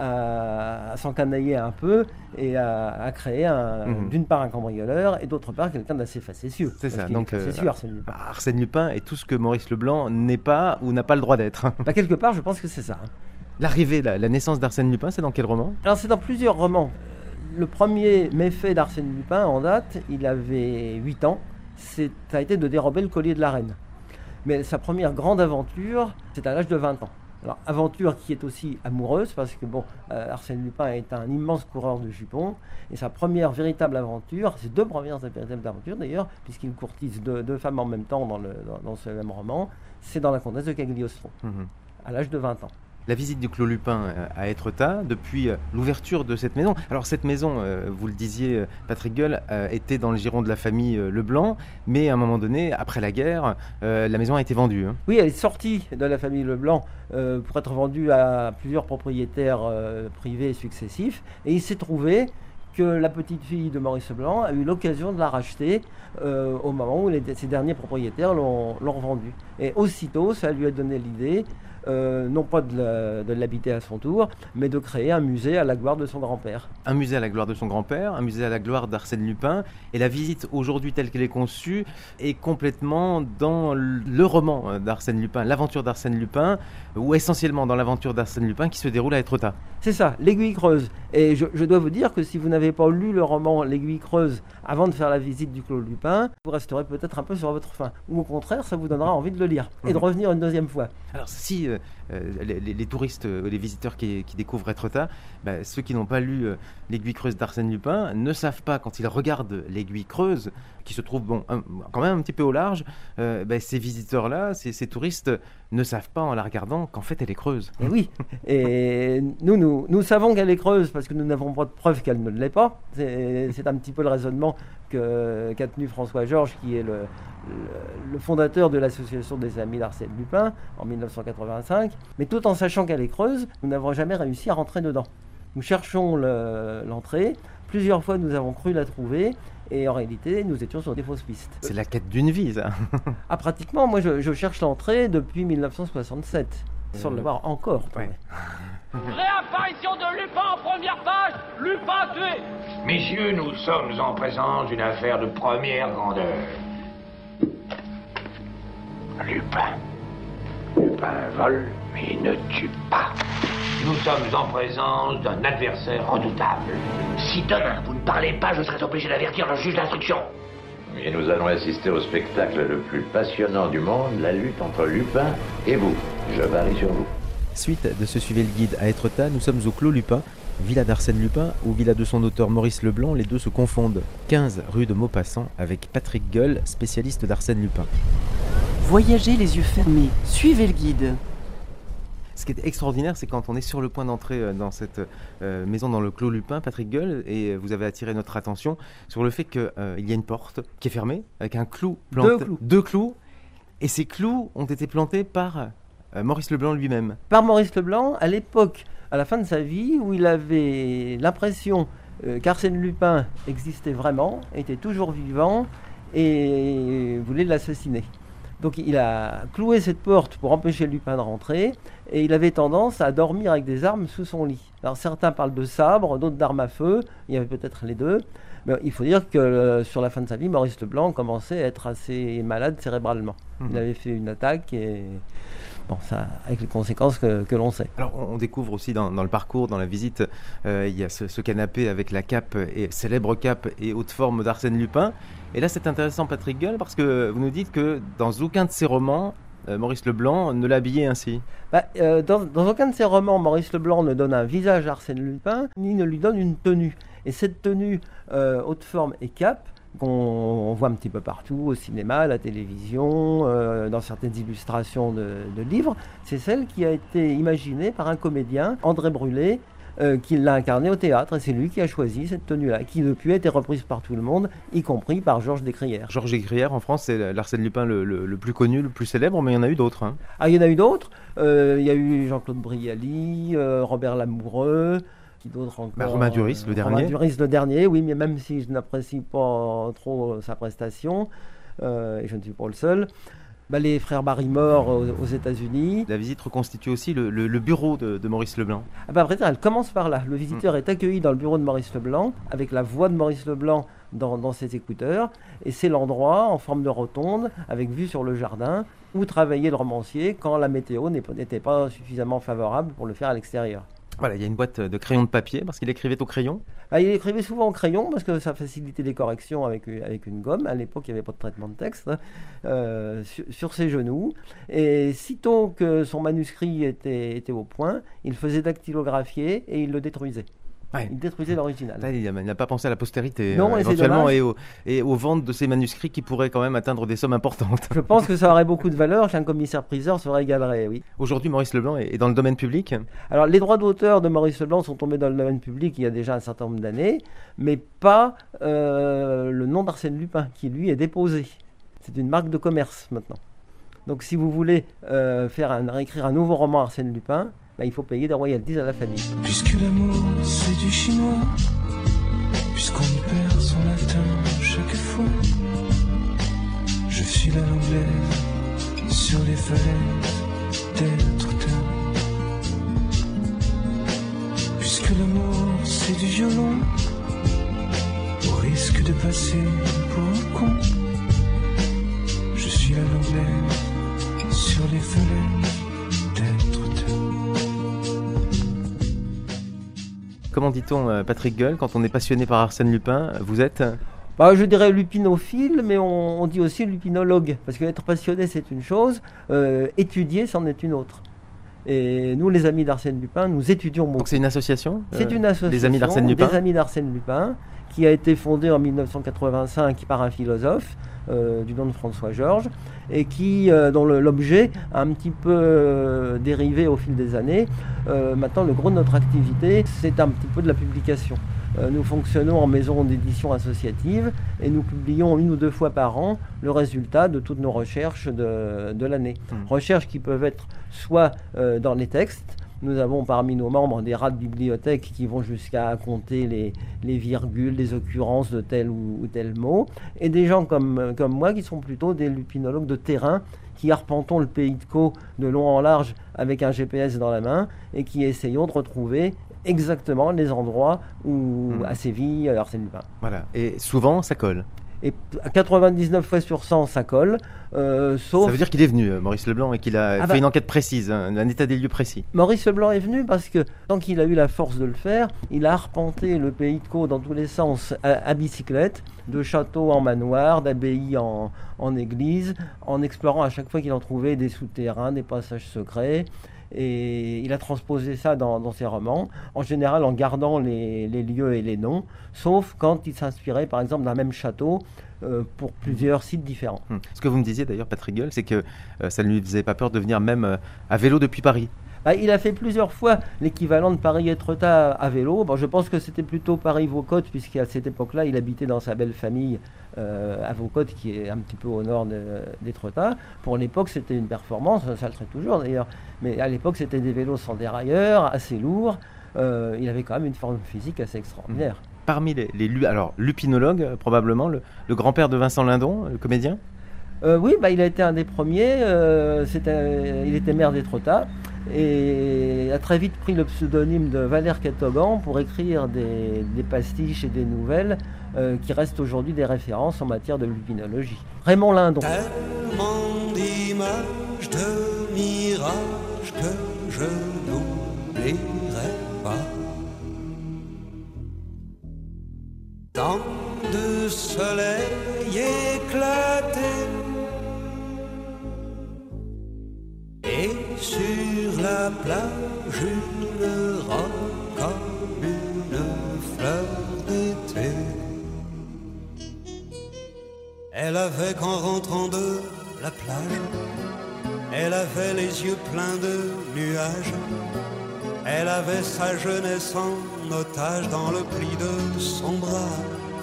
à, à s'encanailler un peu et à, à créer un- Mhm. d'une part un cambrioleur et d'autre part quelqu'un d'assez facétieux. C'est Parce ça, qu'il est donc, euh, facétieux, Arsène Lupin. Arsène Lupin est tout ce que Maurice Leblanc n'est pas ou n'a pas le droit d'être. Bah, quelque part, je pense que c'est ça. hein. L'arrivée, la, la naissance d'Arsène Lupin, c'est dans quel roman? Alors c'est dans plusieurs romans. Le premier méfait d'Arsène Lupin en date, il avait huit ans, c'est, ça a été de dérober le collier de la reine. Mais sa première grande aventure, c'est à l'âge de vingt ans. Alors aventure qui est aussi amoureuse, parce que bon, euh, Arsène Lupin est un immense coureur de jupons, et sa première véritable aventure, ses deux premières véritables aventures d'ailleurs, puisqu'il courtise deux, deux femmes en même temps dans, le, dans, dans ce même roman, c'est dans La Comtesse de Cagliostro, Mhm. à l'âge de vingt ans. La visite du Clos Lupin euh, à Étretat, depuis euh, l'ouverture de cette maison. Alors cette maison, euh, vous le disiez, euh, Patrick Gueule, euh, était dans le giron de la famille euh, Leblanc, mais à un moment donné, après la guerre, euh, la maison a été vendue, hein. Oui, elle est sortie de la famille Leblanc euh, pour être vendue à plusieurs propriétaires euh, privés successifs. Et il s'est trouvé que la petite fille de Maurice Leblanc a eu l'occasion de la racheter euh, au moment où les, ces derniers propriétaires l'ont, l'ont revendue. Et aussitôt, ça lui a donné l'idée, euh, non pas de, la- de l'habiter à son tour, mais de créer un musée à la gloire de son grand-père. Un musée à la gloire de son grand-père, un musée à la gloire d'Arsène Lupin. Et la visite aujourd'hui telle qu'elle est conçue est complètement dans le roman euh, d'Arsène Lupin, l'aventure d'Arsène Lupin, ou essentiellement dans l'aventure d'Arsène Lupin qui se déroule à Étretat. C'est ça, l'Aiguille creuse. Et je, je dois vous dire que si vous n'avez pas lu le roman L'Aiguille creuse avant de faire la visite du Clos Lupin, vous resterez peut-être un peu sur votre faim. Ou au contraire, ça vous donnera envie de le lire et de Mhm. revenir une deuxième fois. Alors si euh, euh, les, les- les touristes, euh, les visiteurs qui, qui découvrent Étretat, bah, ceux qui n'ont pas lu euh, L'Aiguille creuse d'Arsène Lupin ne savent pas, quand ils regardent L'Aiguille creuse, qui se trouve bon, un- quand même un petit peu au large, euh, bah, ces visiteurs-là, ces, ces touristes ne savent pas en la regardant qu'en fait elle est creuse. Et oui, et nous, nous, nous savons qu'elle est creuse parce que nous n'avons pas de preuve qu'elle ne l'est pas. C'est, c'est un petit peu le raisonnement que, qu'a tenu François Georges, qui est le, le, le fondateur de l'association des Amis d'Arsène Lupin en mille neuf cent quatre-vingt-cinq. Mais tout en sachant qu'elle est creuse, nous n'avons jamais réussi à rentrer dedans. Nous cherchons le- l'entrée, plusieurs fois nous avons cru la trouver, et en réalité nous étions sur des fausses pistes. C'est la quête d'une vie, ça. Ah, pratiquement, moi je, je cherche l'entrée depuis mille neuf cent soixante-sept, sans Euh, le voir encore. ouais. Réapparition de Lupin en première page, Lupin tué. Messieurs, nous sommes en présence d'une affaire de première grandeur. Lupin. Lupin vole, mais il ne tue pas. Nous sommes en présence d'un adversaire redoutable. Si demain vous ne parlez pas, je serai obligé d'avertir le juge d'instruction. Et nous allons assister au spectacle le plus passionnant du monde, la lutte entre Lupin et vous. Je varie sur vous. Suite de ce Suivez le guide à Étretat, nous sommes au Clos Lupin, villa d'Arsène Lupin ou villa de son auteur Maurice Leblanc, les deux se confondent. quinze rue de Maupassant avec Patrick Gueule, spécialiste d'Arsène Lupin. Voyagez les yeux fermés, suivez le guide. Ce qui est extraordinaire, c'est quand on est sur le point d'entrer euh, dans cette euh, maison dans le Clos Lupin, Patrick Gueule, et vous avez attiré notre attention sur le fait qu'il euh, y a une porte qui est fermée avec un clou planté. Deux clous. Deux clous. Et ces clous ont été plantés par euh, Maurice Leblanc lui-même. Par Maurice Leblanc, à l'époque, à la fin de sa vie, où il avait l'impression euh, qu'Arsène Lupin existait vraiment, était toujours vivant et voulait l'assassiner. Donc il a cloué cette porte pour empêcher Lupin de rentrer, et il avait tendance à dormir avec des armes sous son lit. Alors certains parlent de sabre, d'autres d'armes à feu, il y avait peut-être les deux. Mais il faut dire que euh, sur la fin de sa vie, Maurice Leblanc commençait à être assez malade cérébralement. Mhm. Il avait fait une attaque, et bon, ça, avec les conséquences que, que l'on sait. Alors on, on découvre aussi dans, dans le parcours, dans la visite, euh, il y a ce, ce canapé avec la cape, et célèbre cape et haute forme d'Arsène Lupin. Et là c'est intéressant Patrick Gueule, parce que vous nous dites que dans aucun de ses romans, euh, Maurice Leblanc ne l'habillait ainsi. Bah, euh, dans, dans aucun de ses romans, Maurice Leblanc ne donne un visage à Arsène Lupin, ni ne lui donne une tenue. Et cette tenue, euh, haute forme et cape, qu'on voit un petit peu partout, au cinéma, à la télévision, euh, dans certaines illustrations de, de livres. C'est celle qui a été imaginée par un comédien, André Brulé, euh, qui l'a incarnée au théâtre. Et c'est lui qui a choisi cette tenue-là, qui depuis a été reprise par tout le monde, y compris par Georges Descrières. Georges Descrières, en France, c'est l'Arsène Lupin le, le, le plus connu, le plus célèbre, mais il y en a eu d'autres. Hein. Ah, il y en a eu d'autres. Euh, il y a eu Jean-Claude Brialy, euh, Robert Lamoureux. D'autres encore. Bah, Romain Duris, le dernier. Romain Duris, le dernier, oui, mais même si je n'apprécie pas trop sa prestation, euh, et je ne suis pas le seul, bah, les frères Barrymore aux, aux États-Unis. La visite reconstitue aussi le, le, le bureau de, de Maurice Leblanc. Ah bah, après, elle commence par là. Le visiteur mmh. est accueilli dans le bureau de Maurice Leblanc, avec la voix de Maurice Leblanc dans, dans ses écouteurs, et c'est l'endroit en forme de rotonde, avec vue sur le jardin, où travaillait le romancier quand la météo n'était pas suffisamment favorable pour le faire à l'extérieur. Voilà, il y a une boîte de crayons de papier, parce qu'il écrivait au crayon. Ah, il écrivait souvent au crayon, parce que ça facilitait les corrections avec, avec une gomme. À l'époque, il n'y avait pas de traitement de texte, hein, euh, sur, sur ses genoux. Et sitôt que son manuscrit était, était au point, il faisait dactylographier et il le détruisait. Ouais. Il détruisait l'original. Là, il n'a pas pensé à la postérité, non, euh, éventuellement, et, au, et aux ventes de ces manuscrits qui pourraient quand même atteindre des sommes importantes. Je pense que ça aurait beaucoup de valeur, qu'un commissaire-priseur se régalerait, oui. Aujourd'hui, Maurice Leblanc est dans le domaine public. Alors, les droits d'auteur de Maurice Leblanc sont tombés dans le domaine public il y a déjà un certain nombre d'années, mais pas euh, le nom d'Arsène Lupin, qui lui est déposé. C'est une marque de commerce maintenant. Donc, si vous voulez euh, faire un, écrire un nouveau roman Arsène Lupin, bah, il faut payer des royalties à la famille. Puisque l'amour c'est du chinois, puisqu'on y perd son latin chaque fois, je file à l'anglaise sur les falaises d'être puisque l'amour c'est du violon, au risque de passer pour un con, je suis à l'anglaise sur les falaises d'être. Comment dit-on, Patrick Gueule, quand on est passionné par Arsène Lupin, vous êtes bah, je dirais lupinophile, mais on, on dit aussi lupinologue, parce qu'être passionné c'est une chose, euh, étudier c'en est une autre. Et nous, les amis d'Arsène Lupin, nous étudions beaucoup. Donc c'est une association euh, C'est une association des amis d'Arsène Lupin, des amis d'Arsène Lupin, qui a été fondée en mille neuf cent quatre-vingt-cinq par un philosophe euh, du nom de François Georges, et qui, euh, dont le, l'objet a un petit peu euh, dérivé au fil des années. Euh, maintenant, le gros de notre activité, c'est un petit peu de la publication. Euh, nous fonctionnons en maison d'édition associative et nous publions une ou deux fois par an le résultat de toutes nos recherches de, de l'année. Mmh. Recherches qui peuvent être soit euh, dans les textes. Nous avons parmi nos membres des rats de bibliothèque qui vont jusqu'à compter les, les virgules, les occurrences de tel ou, ou tel mot, et des gens comme, comme moi qui sont plutôt des lupinologues de terrain, qui arpentons le pays de Caux de long en large avec un G P S dans la main et qui essayons de retrouver exactement les endroits où mmh. a sévi Arsène Lupin. Voilà, et souvent ça colle. Et quatre-vingt-dix-neuf fois sur cent, ça colle. Euh, sauf... Ça veut dire qu'il est venu, Maurice Leblanc, et qu'il a ah fait bah... une enquête précise, un, un état des lieux précis. Maurice Leblanc est venu parce que, tant qu'il a eu la force de le faire, il a arpenté le pays de Caux dans tous les sens à, à bicyclette, de château en manoir, d'abbaye en, en église, en explorant à chaque fois qu'il en trouvait des souterrains, des passages secrets. Et il a transposé ça dans, dans ses romans, en général en gardant les, les lieux et les noms, sauf quand il s'inspirait par exemple d'un même château euh, pour plusieurs sites différents. Hum. Ce que vous me disiez d'ailleurs, Patrick Gueule, c'est que euh, ça ne lui faisait pas peur de venir même euh, à vélo depuis Paris. Bah, il a fait plusieurs fois l'équivalent de Paris-Étretat à vélo. Bon, je pense que c'était plutôt Paris-Vaucotte, puisqu'à cette époque-là, il habitait dans sa belle famille euh, à Vaucotte, qui est un petit peu au nord de, d'Étretat. Pour l'époque, c'était une performance, ça le serait toujours d'ailleurs. Mais à l'époque, c'était des vélos sans dérailleur, assez lourds. Euh, il avait quand même une forme physique assez extraordinaire. Parmi les, les alors, lupinologues, probablement, le, le grand-père de Vincent Lindon, le comédien euh, Oui, bah, il a été un des premiers. Euh, c'était, il était maire d'Étretat. Et a très vite pris le pseudonyme de Valère Catogan pour écrire des, des pastiches et des nouvelles euh, qui restent aujourd'hui des références en matière de lupinologie. Raymond Lindon. Tellement d'images, de mirages que je n'oublierai pas. Tant de soleil éclaté. Et sur la plage, une robe comme une fleur d'été. Elle avait qu'en rentrant de la plage, elle avait les yeux pleins de nuages. Elle avait sa jeunesse en otage dans le pli de son bras.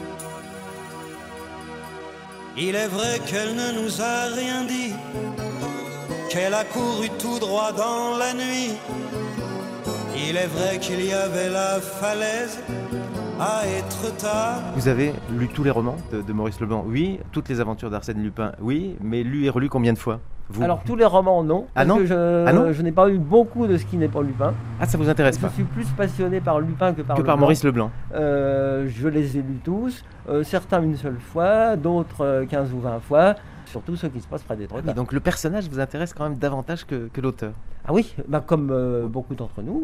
Il est vrai qu'elle ne nous a rien dit, qu'elle a couru tout droit dans la nuit. Il est vrai qu'il y avait la falaise à Étretat. Vous avez lu tous les romans de, de Maurice Leblanc? Oui. Toutes les aventures d'Arsène Lupin? Oui. Mais lu et relu combien de fois? Vous? Alors tous les romans non, ah parce non que je, ah non je n'ai pas lu beaucoup de ce qui n'est pas Lupin. Ah, ça vous intéresse je pas? Je suis plus passionné par Lupin que par que Leblanc. par Maurice Leblanc. Euh, je les ai lus tous, euh, certains une seule fois, d'autres euh, quinze ou vingt fois, surtout ceux qui se passent près des Étretat. Oui, donc le personnage vous intéresse quand même davantage que, que l'auteur? Ah oui, bah, comme euh, beaucoup d'entre nous.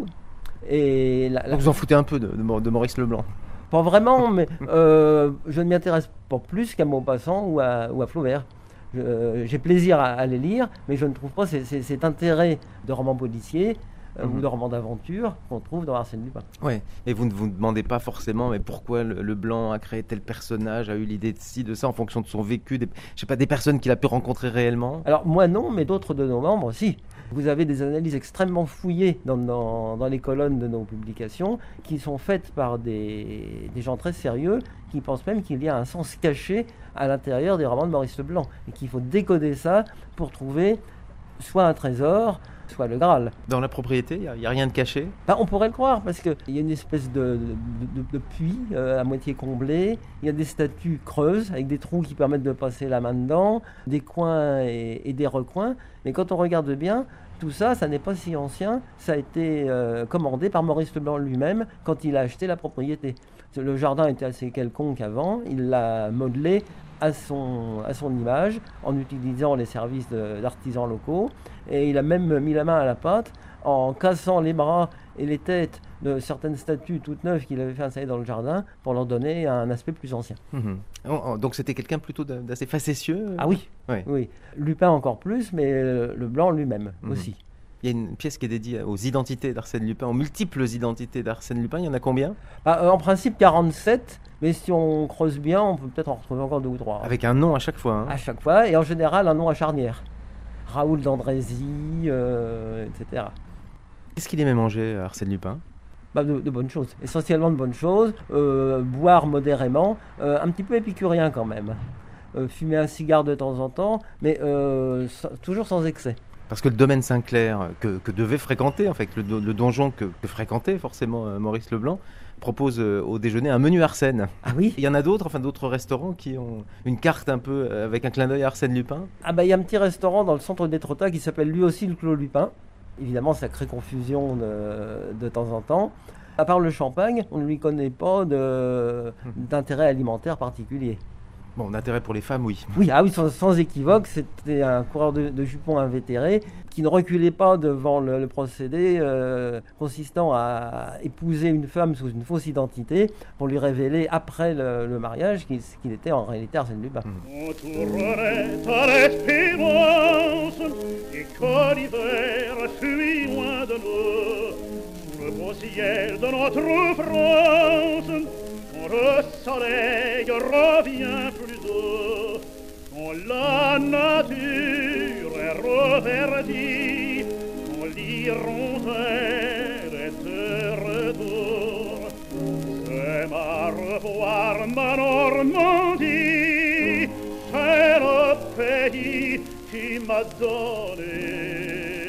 Et la, la... Donc vous en foutez un peu de, de, de Maurice Leblanc? Pas vraiment, mais euh, je ne m'y intéresse pas plus qu'à Maupassant ou à, ou à Flaubert. Je, j'ai plaisir à, à les lire, mais je ne trouve pas c'est, c'est, cet intérêt de romans policiers euh, mmh. ou de romans d'aventure qu'on trouve dans Arsène Lupin. Oui, et vous ne vous demandez pas forcément mais pourquoi le, le Blanc a créé tel personnage, a eu l'idée de ci, de ça, en fonction de son vécu, des, je sais pas, des personnes qu'il a pu rencontrer réellement? Alors moi non, mais d'autres de nos membres, si. Vous avez des analyses extrêmement fouillées dans, dans, dans les colonnes de nos publications qui sont faites par des, des gens très sérieux qui pensent même qu'il y a un sens caché à l'intérieur des romans de Maurice Leblanc et qu'il faut décoder ça pour trouver soit un trésor, soit le Graal. Dans la propriété, il n'y a, a rien de caché? Ben, on pourrait le croire parce qu'il y a une espèce de, de, de, de puits euh, à moitié comblé, il y a des statues creuses avec des trous qui permettent de passer la main dedans, des coins et, et des recoins, mais quand on regarde bien, tout ça, ça n'est pas si ancien, ça a été euh, commandé par Maurice Leblanc lui-même quand il a acheté la propriété. Le jardin était assez quelconque avant, il l'a modelé à son, à son image en utilisant les services de, d'artisans locaux et il a même mis la main à la pâte en cassant les bras et les têtes de certaines statues toutes neuves qu'il avait fait installer dans le jardin pour leur donner un aspect plus ancien. Mmh. Donc c'était quelqu'un plutôt d'assez facétieux? Ah oui, ouais. Oui. Lupin encore plus, mais le Blanc lui-même mmh. aussi. Il y a une pièce qui est dédiée aux identités d'Arsène Lupin, aux multiples identités d'Arsène Lupin. Il y en a combien? bah, euh, En principe quarante-sept, mais si on creuse bien, on peut peut-être en retrouver encore deux ou trois. Avec un nom à chaque fois hein. À chaque fois, et en général un nom à charnière. Raoul d'Andrézy, euh, et cetera. Qu'est-ce qu'il aimait manger, Arsène Lupin? Bah de, de bonnes choses, essentiellement de bonnes choses, euh, boire modérément, euh, un petit peu épicurien quand même. Euh, fumer un cigare de temps en temps, mais euh, sans, toujours sans excès. Parce que le domaine Saint-Clair que, que devait fréquenter, en fait, le, le donjon que, que fréquentait forcément euh, Maurice Leblanc, propose euh, au déjeuner un menu Arsène. Ah oui? Il y en a d'autres, enfin d'autres restaurants qui ont une carte un peu euh, avec un clin d'œil à Arsène Lupin? Ah bah il y a un petit restaurant dans le centre d'Étretat qui s'appelle lui aussi le Clos Lupin. Évidemment, ça crée confusion de, de temps en temps. À part le champagne, on ne lui connaît pas de, d'intérêt alimentaire particulier. Bon, d'intérêt pour les femmes, oui. Oui, ah oui, sans, sans équivoque, c'était un coureur de, de jupons invétéré qui ne reculait pas devant le, le procédé euh, consistant à épouser une femme sous une fausse identité pour lui révéler après le, le mariage qu'il, qu'il était en réalité Arsène Lupin. On tournerait à l'espérance et quand l'hiver fuit loin de nous, sous le beau ciel de notre France, quand le soleil revient plus haut, quand la nature est reverdie, quand l'hirondelle est de retour, j'aime à revoir ma Normandie, c'est le pays qui m'a donné.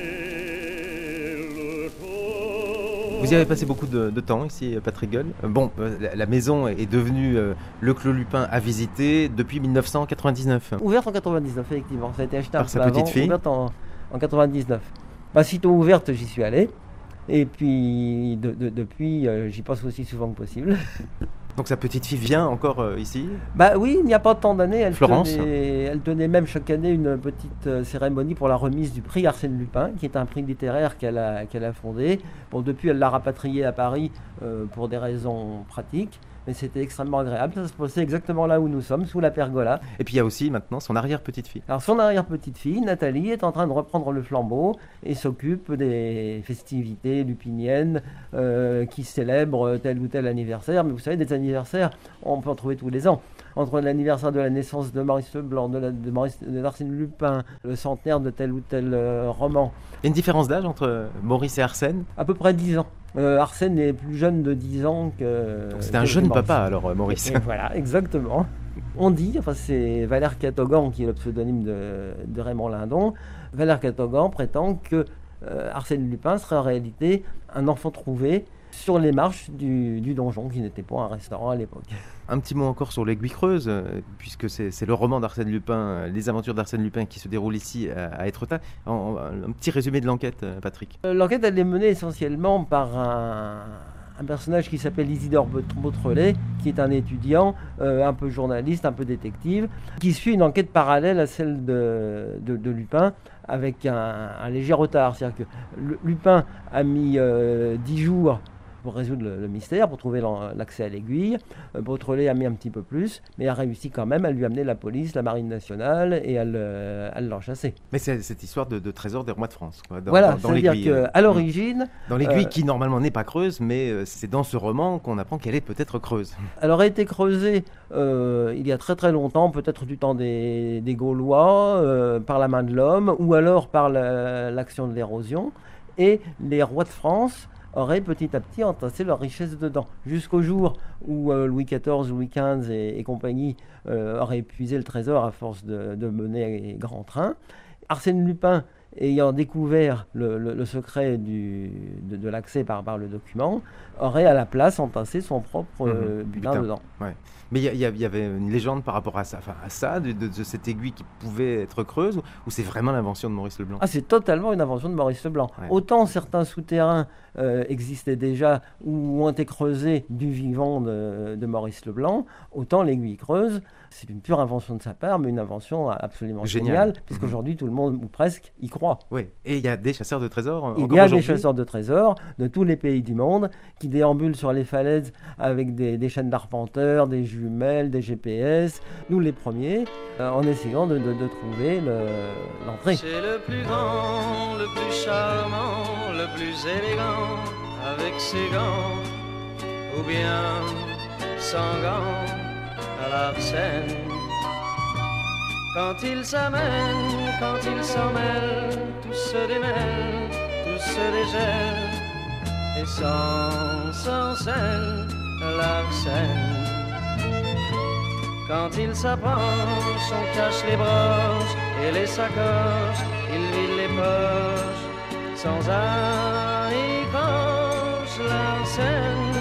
Vous y avez passé beaucoup de, de temps ici, Patrick Gueule. Euh, bon, euh, la, la maison est devenue euh, le Clos Lupin à visiter depuis mille neuf cent quatre-vingt-dix-neuf. Ouverte en quatre-vingt-dix-neuf, effectivement. Ça a été acheté par un sa peu petite avant, fille. Ouverte en, en quatre-vingt-dix-neuf. Bah, sitôt ouverte, j'y suis allé. Et puis, de, de, depuis, euh, j'y passe aussi souvent que possible. Donc sa petite fille vient encore euh, ici? Bah oui, il n'y a pas tant d'années. Elle Florence tenait, elle tenait même chaque année une petite euh, cérémonie pour la remise du prix Arsène Lupin, qui est un prix littéraire qu'elle a, qu'elle a fondé. Bon, depuis, elle l'a rapatrié à Paris euh, pour des raisons pratiques. Mais c'était extrêmement agréable. Ça se passait exactement là où nous sommes, sous la pergola. Et puis il y a aussi maintenant son arrière-petite-fille. Alors son arrière-petite-fille, Nathalie, est en train de reprendre le flambeau et s'occupe des festivités lupiniennes euh, qui célèbrent tel ou tel anniversaire. Mais vous savez, des anniversaires, on peut en trouver tous les ans. entre l'anniversaire de la naissance de Maurice Leblanc, de, la, de, Maurice, de d'Arsène Lupin, le centenaire de tel ou tel euh, roman. Il y a une différence d'âge entre Maurice et Arsène ? À peu près dix ans. Euh, Arsène est plus jeune de dix ans que... Donc c'était un jeune Maurice. Papa alors, Maurice. Et voilà, exactement. On dit, enfin c'est Valère Catogan qui est le pseudonyme de, de Raymond Lindon, Valère Catogan prétend que euh, Arsène Lupin serait en réalité un enfant trouvé sur les marches du, du donjon, qui n'était pas un restaurant à l'époque. Un petit mot encore sur l'Aiguille Creuse, euh, puisque c'est, c'est le roman d'Arsène Lupin, euh, les aventures d'Arsène Lupin qui se déroulent ici à, à Étretat. En, en, un petit résumé de l'enquête, euh, Patrick. Euh, l'enquête, elle est menée essentiellement par un, un personnage qui s'appelle Isidore Beautrelet, qui est un étudiant, euh, un peu journaliste, un peu détective, qui suit une enquête parallèle à celle de, de, de Lupin, avec un, un léger retard. C'est-à-dire que le, Lupin a mis euh, dix jours pour résoudre le, le mystère, pour trouver l'accès à l'aiguille. Euh, Beautrelet a mis un petit peu plus, mais a réussi quand même à lui amener la police, la marine nationale et à, le, à l'enchasser. Mais c'est cette histoire de, de trésor des rois de France. Quoi, dans, voilà, dans, dans c'est-à-dire qu'à l'origine... Dans l'aiguille euh, qui normalement n'est pas creuse, mais euh, c'est dans ce roman qu'on apprend qu'elle est peut-être creuse. Elle aurait été creusée euh, il y a très très longtemps, peut-être du temps des, des Gaulois, euh, par la main de l'homme, ou alors par la, l'action de l'érosion. Et les rois de France auraient petit à petit entassé leur richesse dedans, jusqu'au jour où euh, Louis quatorze, Louis quinze et, et compagnie euh, auraient épuisé le trésor à force de, de mener grand train. Arsène Lupin, ayant découvert le, le, le secret du, de, de l'accès par, par le document, aurait à la place entassé son propre euh, mmh, butin, butin dedans. Ouais. Mais il y, y, y avait une légende par rapport à ça, enfin, à ça de, de, de cette aiguille qui pouvait être creuse, ou, ou c'est vraiment l'invention de Maurice Leblanc ? Ah, c'est totalement une invention de Maurice Leblanc. Ouais. Autant certains souterrains euh, existaient déjà ou ont été creusés du vivant de, de Maurice Leblanc, autant l'aiguille creuse, c'est une pure invention de sa part, mais une invention absolument géniale, géniale puisqu'aujourd'hui tout le monde, ou presque, y croit. Oui, et il y a des chasseurs de trésors Il y a des chasseurs de trésors de tous les pays du monde qui déambulent sur les falaises avec des, des chaînes d'arpenteurs, des jumelles, des G P S, nous les premiers, euh, en essayant de, de, de trouver le, l'entrée. C'est le plus grand, le plus charmant, le plus élégant, avec ses gants, ou bien sans gants, à l'Arsène. Quand il s'amène, quand il s'en mêle, tout se démêle, tout se dégèle, et sans, sans scène, l'Arsène. Quand il s'approche, on cache les broches et les sacoches, il vide les poches, sans anicroche, l'Arsène.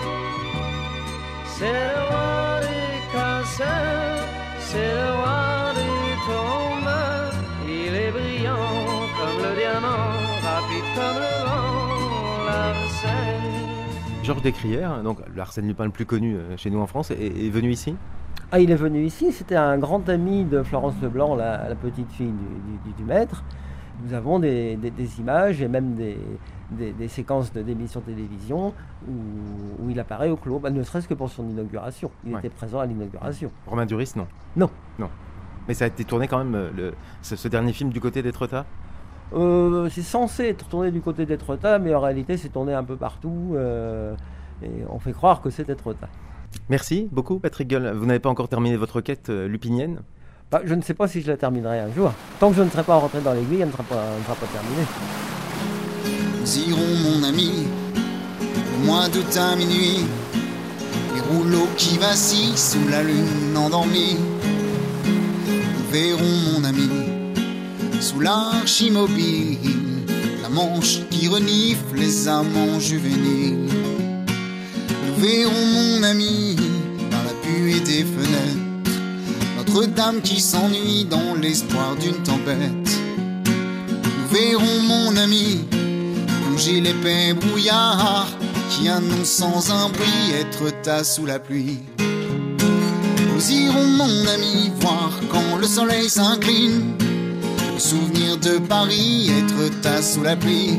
C'est le roi des casseurs, c'est le roi des tombeurs, il est brillant comme le diamant, rapide comme le vent, l'Arsène. Georges Descrières, donc l'Arsène Lupin le plus connu chez nous en France, est, est venu ici ? Ah, il est venu ici, c'était un grand ami de Florence Leblanc, la, la petite fille du, du, du maître. Nous avons des, des, des images et même des, des, des séquences de, d'émissions de télévision où, où il apparaît au clos, bah, ne serait-ce que pour son inauguration. Il ouais. était présent à l'inauguration. Romain Duris, non ? Non. Non. Mais ça a été tourné quand même, le, ce, ce dernier film, du côté d'Étretat ? euh, C'est censé être tourné du côté d'Étretat, mais en réalité c'est tourné un peu partout euh, et on fait croire que c'est Étretat. Merci beaucoup Patrick Gueule. Vous n'avez pas encore terminé votre quête euh, lupinienne ? Bah, je ne sais pas si je la terminerai un jour. Tant que je ne serai pas rentré dans l'aiguille, elle ne sera pas, elle ne sera pas terminée. Nous irons, mon ami, le mois d'août à minuit, les rouleaux qui vacillent sous la lune endormie. Nous verrons, mon ami, sous l'arche immobile, la Manche qui renifle les amants juvéniles. Nous verrons, mon ami, par la buée des fenêtres, Notre-Dame qui s'ennuie dans l'espoir d'une tempête. Nous verrons, mon ami, plonger l'épais brouillard qui annonce sans un bruit Étretat sous la pluie. Nous irons, mon ami, voir quand le soleil s'incline, le souvenir de Paris Étretat sous la pluie.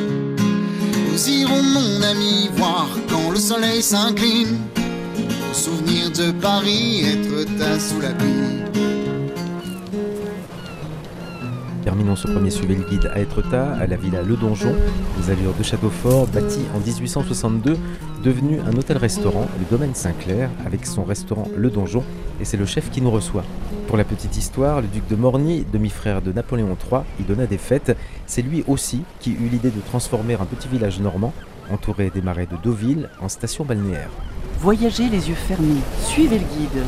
Nous irons, mon ami, voir quand le soleil s'incline, le souvenir de Paris Étretat sous la pluie. Terminons ce premier Suivez le guide à Étretat, à la villa Le Donjon, aux allures de château fort, bâti en dix-huit cent soixante-deux, devenu un hôtel-restaurant, le domaine Saint-Clair, avec son restaurant Le Donjon, et c'est le chef qui nous reçoit. Pour la petite histoire, le duc de Morny, demi-frère de Napoléon trois, y donna des fêtes. C'est lui aussi qui eut l'idée de transformer un petit village normand, entouré des marais de Deauville, en station balnéaire. Voyagez les yeux fermés, suivez le guide.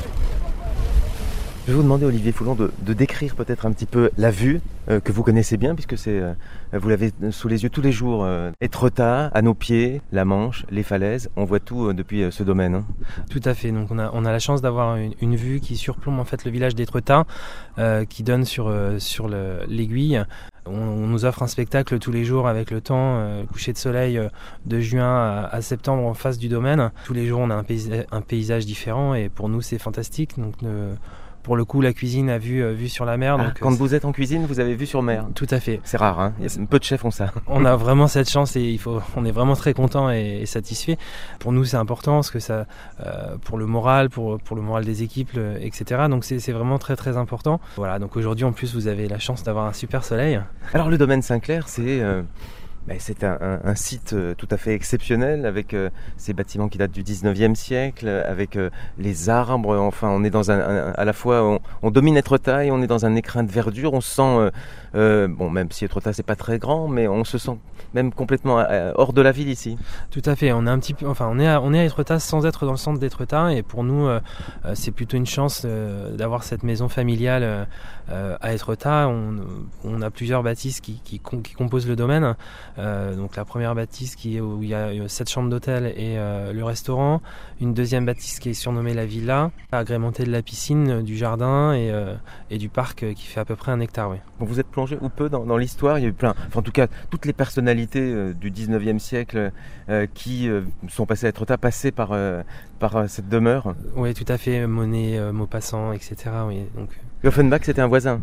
Je vais vous demander, Olivier Foulon, de, de décrire peut-être un petit peu la vue euh, que vous connaissez bien, puisque c'est, euh, vous l'avez sous les yeux tous les jours. Euh, Étretat, à nos pieds, la Manche, les falaises, on voit tout euh, depuis euh, ce domaine. Hein. Tout à fait, donc on a, on a la chance d'avoir une, une vue qui surplombe en fait le village d'Étretat, euh, qui donne sur, euh, sur le, l'aiguille. On, on nous offre un spectacle tous les jours avec le temps, euh, coucher de soleil euh, de juin à, à septembre en face du domaine. Tous les jours on a un, paysa- un paysage différent et pour nous c'est fantastique. Donc, euh, Pour le coup, la cuisine a vue, euh, vue sur la mer. Ah, donc, quand euh, vous êtes en cuisine, vous avez vue sur mer. Tout à fait. C'est rare, hein. Il y a, peu de chefs ont ça. On a vraiment cette chance et il faut, on est vraiment très content et, et satisfait. Pour nous, c'est important parce que ça, euh, pour le moral, pour, pour le moral des équipes, le, et cetera. Donc c'est, c'est vraiment très très important. Voilà. Donc aujourd'hui, en plus, vous avez la chance d'avoir un super soleil. Alors le domaine Saint-Clair, c'est euh... Ben, c'est un, un, un site euh, tout à fait exceptionnel avec euh, ces bâtiments qui datent du dix-neuvième siècle, avec euh, les arbres. Enfin, on est dans un, un à la fois on, on domine Étretat et on est dans un écrin de verdure. On se sent euh, euh, bon, même si Étretat c'est pas très grand, mais on se sent même complètement euh, hors de la ville ici. Tout à fait. On est un petit peu, enfin, on est à, on est à Étretat sans être dans le centre d'Étretat et pour nous, euh, c'est plutôt une chance euh, d'avoir cette maison familiale euh, à Étretat. On, on a plusieurs bâtisses qui, qui, qui composent le domaine. Euh, donc la première bâtisse qui est où il y a sept chambres d'hôtel et euh, le restaurant, une deuxième bâtisse qui est surnommée la villa, agrémentée de la piscine, du jardin et, euh, et du parc qui fait à peu près un hectare. Oui. Bon, vous êtes plongé ou peu dans, dans l'histoire, il y a eu plein, enfin, en tout cas toutes les personnalités euh, du dix-neuvième siècle euh, qui euh, sont passées à Étretat, passées par, euh, par euh, cette demeure. Oui, tout à fait, Monet, euh, Maupassant, et cetera. Oui, donc... Offenbach, c'était un voisin.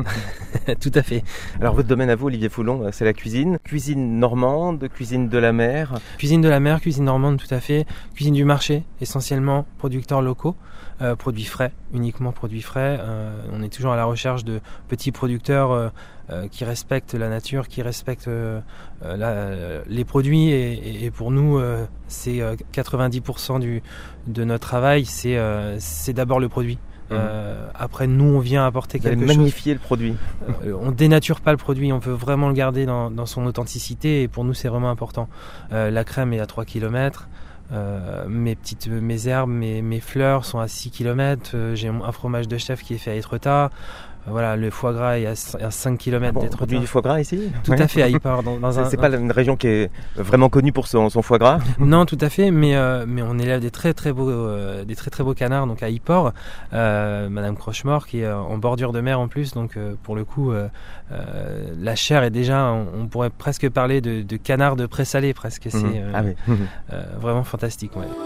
Tout à fait. Alors votre domaine à vous, Olivier Foulon, c'est la cuisine. Cuisine normande, cuisine de la mer. Cuisine de la mer, cuisine normande, tout à fait. Cuisine du marché, essentiellement producteurs locaux, euh, produits frais, uniquement produits frais. Euh, on est toujours à la recherche de petits producteurs euh, euh, qui respectent la nature, qui respectent euh, la, les produits. Et, et, et pour nous, euh, c'est euh, quatre-vingt-dix pour cent du, de notre travail, c'est, euh, c'est d'abord le produit. Euh, après nous on vient apporter quelque chose. Magnifier le produit. Euh, on dénature pas le produit, on veut vraiment le garder dans, dans son authenticité et pour nous c'est vraiment important. Euh, la crème est à trois kilomètres. Euh, mes petites mes herbes, mes, mes fleurs sont à six kilomètres. Euh, j'ai un fromage de chef qui est fait à Étretat. Voilà, le foie gras est à cinq kilomètres ah bon, d'Étretat. On produit du foie gras ici ? Tout ouais. à fait, à Yport. Dans, dans c'est, un, c'est pas une région qui est vraiment connue pour son, son foie gras ? Non, tout à fait, mais, euh, mais on élève des très très beaux, euh, des très très beaux canards donc à Yport. Euh, Madame Crochemort qui est en bordure de mer en plus, donc euh, pour le coup, euh, euh, la chair est déjà, on, on pourrait presque parler de, de canard de présalé presque. C'est mmh. euh, ah oui. euh, vraiment fantastique. Ouais.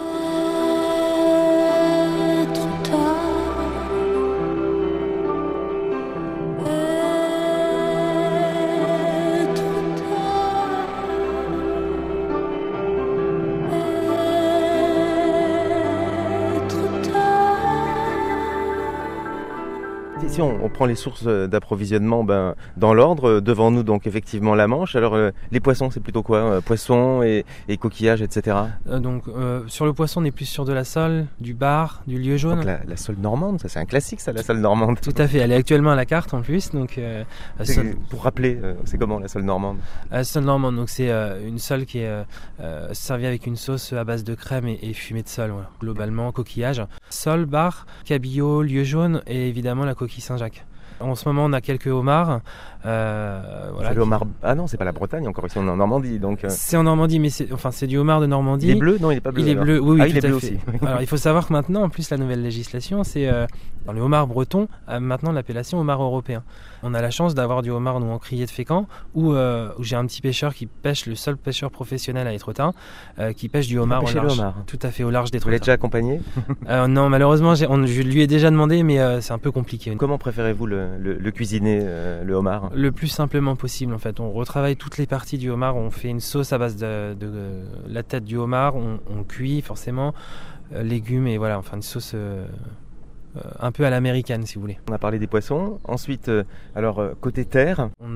Si on, on prend les sources d'approvisionnement ben, dans l'ordre, devant nous donc effectivement la Manche. Alors euh, les poissons c'est plutôt quoi euh, Poissons et, et coquillages, et cetera. Euh, donc euh, sur le poisson on est plus sur de la sole, du bar, du lieu jaune. Donc la, la sole normande, ça c'est un classique ça, la sole normande. Tout à fait, elle est actuellement à la carte en plus. Donc, euh, sole... Pour rappeler, euh, c'est comment la sole normande ? La sole normande, donc c'est euh, une sole qui est euh, servie avec une sauce à base de crème et, et fumée de sole, ouais. Globalement coquillage. Sole, bar, cabillaud, lieu jaune et évidemment la coquille Saint-Jacques. En ce moment, on a quelques homards. Euh, voilà, c'est le homard... Ah non, c'est pas la Bretagne, encore ici, on est en Normandie. Donc, euh... C'est en Normandie, mais c'est, enfin, c'est du homard de Normandie. Il est bleu ? Non, il est pas bleu. Il est alors. bleu, oui, oui, ah, tout il est à bleu fait. aussi. Alors, il faut savoir que maintenant, en plus, la nouvelle législation, c'est euh, dans le homard breton, a maintenant l'appellation homard européen. On a la chance d'avoir du homard, nous, en criée de Fécamp, où, euh, où j'ai un petit pêcheur qui pêche, le seul pêcheur professionnel à Étretat, euh, qui pêche du homard au large. Homard. Tout à fait, au large d'Étretat. Vous l'avez déjà accompagné ? euh, Non, malheureusement, j'ai, on, je lui ai déjà demandé, mais euh, c'est un peu compliqué. Comment préférez-vous le, le, le cuisiner, euh, le homard ? Le plus simplement possible, en fait. On retravaille toutes les parties du homard, on fait une sauce à base de, de, de la tête du homard, on, on cuit forcément, euh, légumes et voilà, enfin une sauce... Euh, un peu à l'américaine, si vous voulez. On a parlé des poissons. Ensuite, euh, alors euh, côté terre, on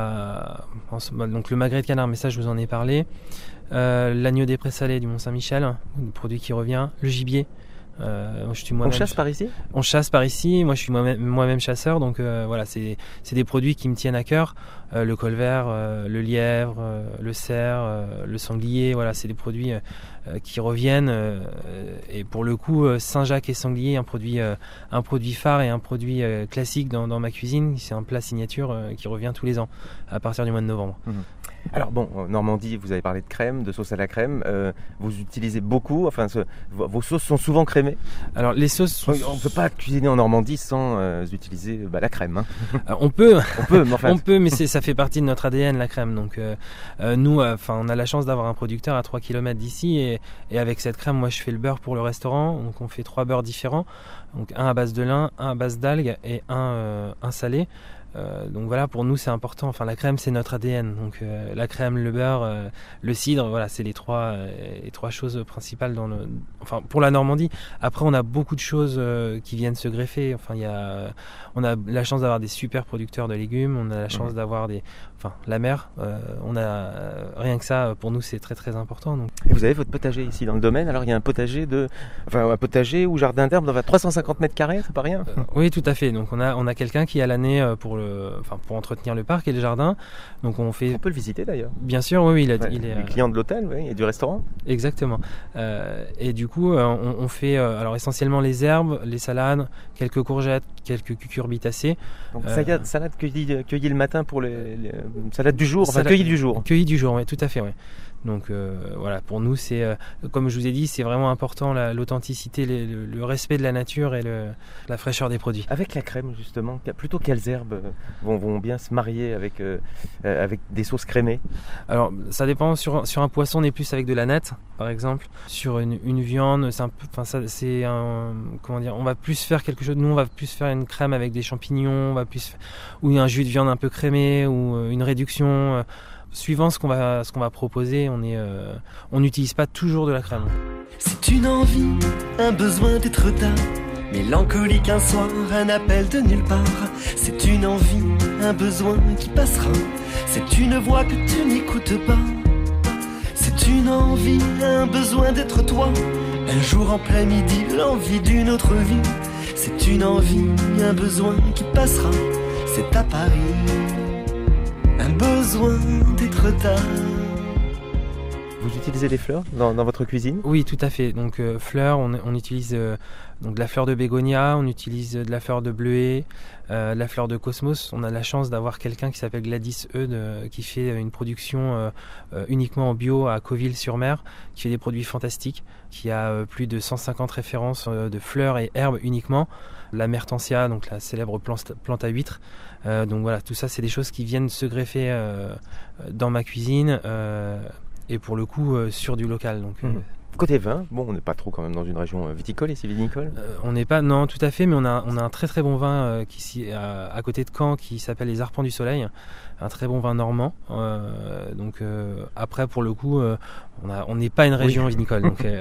a donc le magret de canard, mais ça je vous en ai parlé. Euh, l'agneau des prés salés du Mont-Saint-Michel, un produit qui revient. Le gibier. Euh, je suis on chasse par ici On chasse par ici. Moi, je suis moi-même, moi-même chasseur, donc euh, voilà, c'est, c'est des produits qui me tiennent à cœur. Euh, le colvert, euh, le lièvre, euh, le cerf, euh, le sanglier. Voilà, c'est des produits euh, qui reviennent. Euh, et pour le coup, euh, Saint-Jacques et sanglier, un produit, euh, un produit phare et un produit euh, classique dans, dans ma cuisine. C'est un plat signature euh, qui revient tous les ans à partir du mois de novembre. Mmh. Alors bon, Normandie, vous avez parlé de crème, de sauce à la crème. Euh, vous utilisez beaucoup, enfin, ce, vos sauces sont souvent crémées. Alors les sauces, sont... on ne peut pas cuisiner en Normandie sans euh, utiliser bah, la crème. Hein. Alors, on peut, on peut, mais enfin, on peut, mais c'est, ça fait partie de notre A D N, la crème. Donc euh, euh, nous, enfin, euh, on a la chance d'avoir un producteur à trois kilomètres d'ici, et, et avec cette crème, moi, je fais le beurre pour le restaurant. Donc on fait trois beurres différents, donc un à base de lin, un à base d'algues et un, euh, un salé. Euh, donc voilà, pour nous c'est important. Enfin, la crème c'est notre A D N. Donc euh, la crème, le beurre, euh, le cidre, voilà, c'est les trois, euh, les trois choses principales dans le. Enfin, pour la Normandie. Après, on a beaucoup de choses euh, qui viennent se greffer. Enfin, il y a, on a la chance d'avoir des super producteurs de légumes. On a la chance mmh. d'avoir des, enfin, la mer. Euh, on a euh, rien que ça. Pour nous, c'est très très important. Donc. Et vous avez votre potager ici dans le domaine. Alors il y a un potager de, enfin un potager ou jardin d'herbe dans trois cent cinquante mètres carrés, c'est pas rien. Euh, oui, tout à fait. Donc on a on a quelqu'un qui à l'année pour Le, enfin, pour entretenir le parc et le jardin. Donc on fait. On peut le visiter d'ailleurs. Bien sûr, oui, il, a, ouais, il est. Les clients de l'hôtel, oui, et du restaurant. Exactement. Euh, et du coup, euh, on, on fait euh, alors essentiellement les herbes, les salades, quelques courgettes, quelques cucurbitacées. Donc euh, salade cueillie, cueillie le matin pour les, les salade du jour, enfin cueillie du jour. Cueillie du jour, oui, tout à fait, oui. Donc euh, voilà, pour nous, c'est euh, comme je vous ai dit, c'est vraiment important la, l'authenticité, les, le, le respect de la nature et le, la fraîcheur des produits. Avec la crème, justement, plutôt quelles herbes vont, vont bien se marier avec, euh, avec des sauces crémées? Alors, ça dépend. Sur, sur un poisson, on est plus avec de la nette, par exemple. Sur une, une viande, c'est un peu, enfin, ça, c'est un, comment dire, on va plus faire quelque chose. Nous, on va plus faire une crème avec des champignons, on va plus, ou un jus de viande un peu crémé, ou une réduction. Suivant ce qu'on va, ce qu'on va proposer, on est, euh, on n'utilise pas toujours de la crème. C'est une envie, un besoin d'être tard, mélancolique un soir, un appel de nulle part. C'est une envie, un besoin qui passera. C'est une voix que tu n'écoutes pas. C'est une envie, un besoin d'être toi. Un jour en plein midi, l'envie d'une autre vie. C'est une envie, un besoin qui passera. C'est à Paris. Un besoin d'être tard. Vous utilisez des fleurs dans, dans votre cuisine? Oui, tout à fait. Donc euh, fleurs, on, on utilise euh, donc de la fleur de bégonia, on utilise de la fleur de bleuet, euh, de la fleur de cosmos. On a la chance d'avoir quelqu'un qui s'appelle Gladys Eudes, euh, qui fait une production euh, euh, uniquement en bio à Cauville-sur-Mer, qui fait des produits fantastiques, qui a euh, plus de cent cinquante références euh, de fleurs et herbes uniquement. La mertensia, donc la célèbre plante, plante à huîtres. Euh, donc voilà, tout ça, c'est des choses qui viennent se greffer euh, dans ma cuisine euh, et pour le coup euh, sur du local. Donc, mmh. euh, Côté vin, bon, on n'est pas trop quand même dans une région viticole ici, vinicole. Euh, on n'est pas, non, tout à fait, mais on a, on a un très très bon vin euh, qui à, à côté de Caen qui s'appelle les Arpents du Soleil, un très bon vin normand. Euh, donc euh, après, pour le coup, euh, on a, on n'est pas une région oui. vinicole. Donc, euh...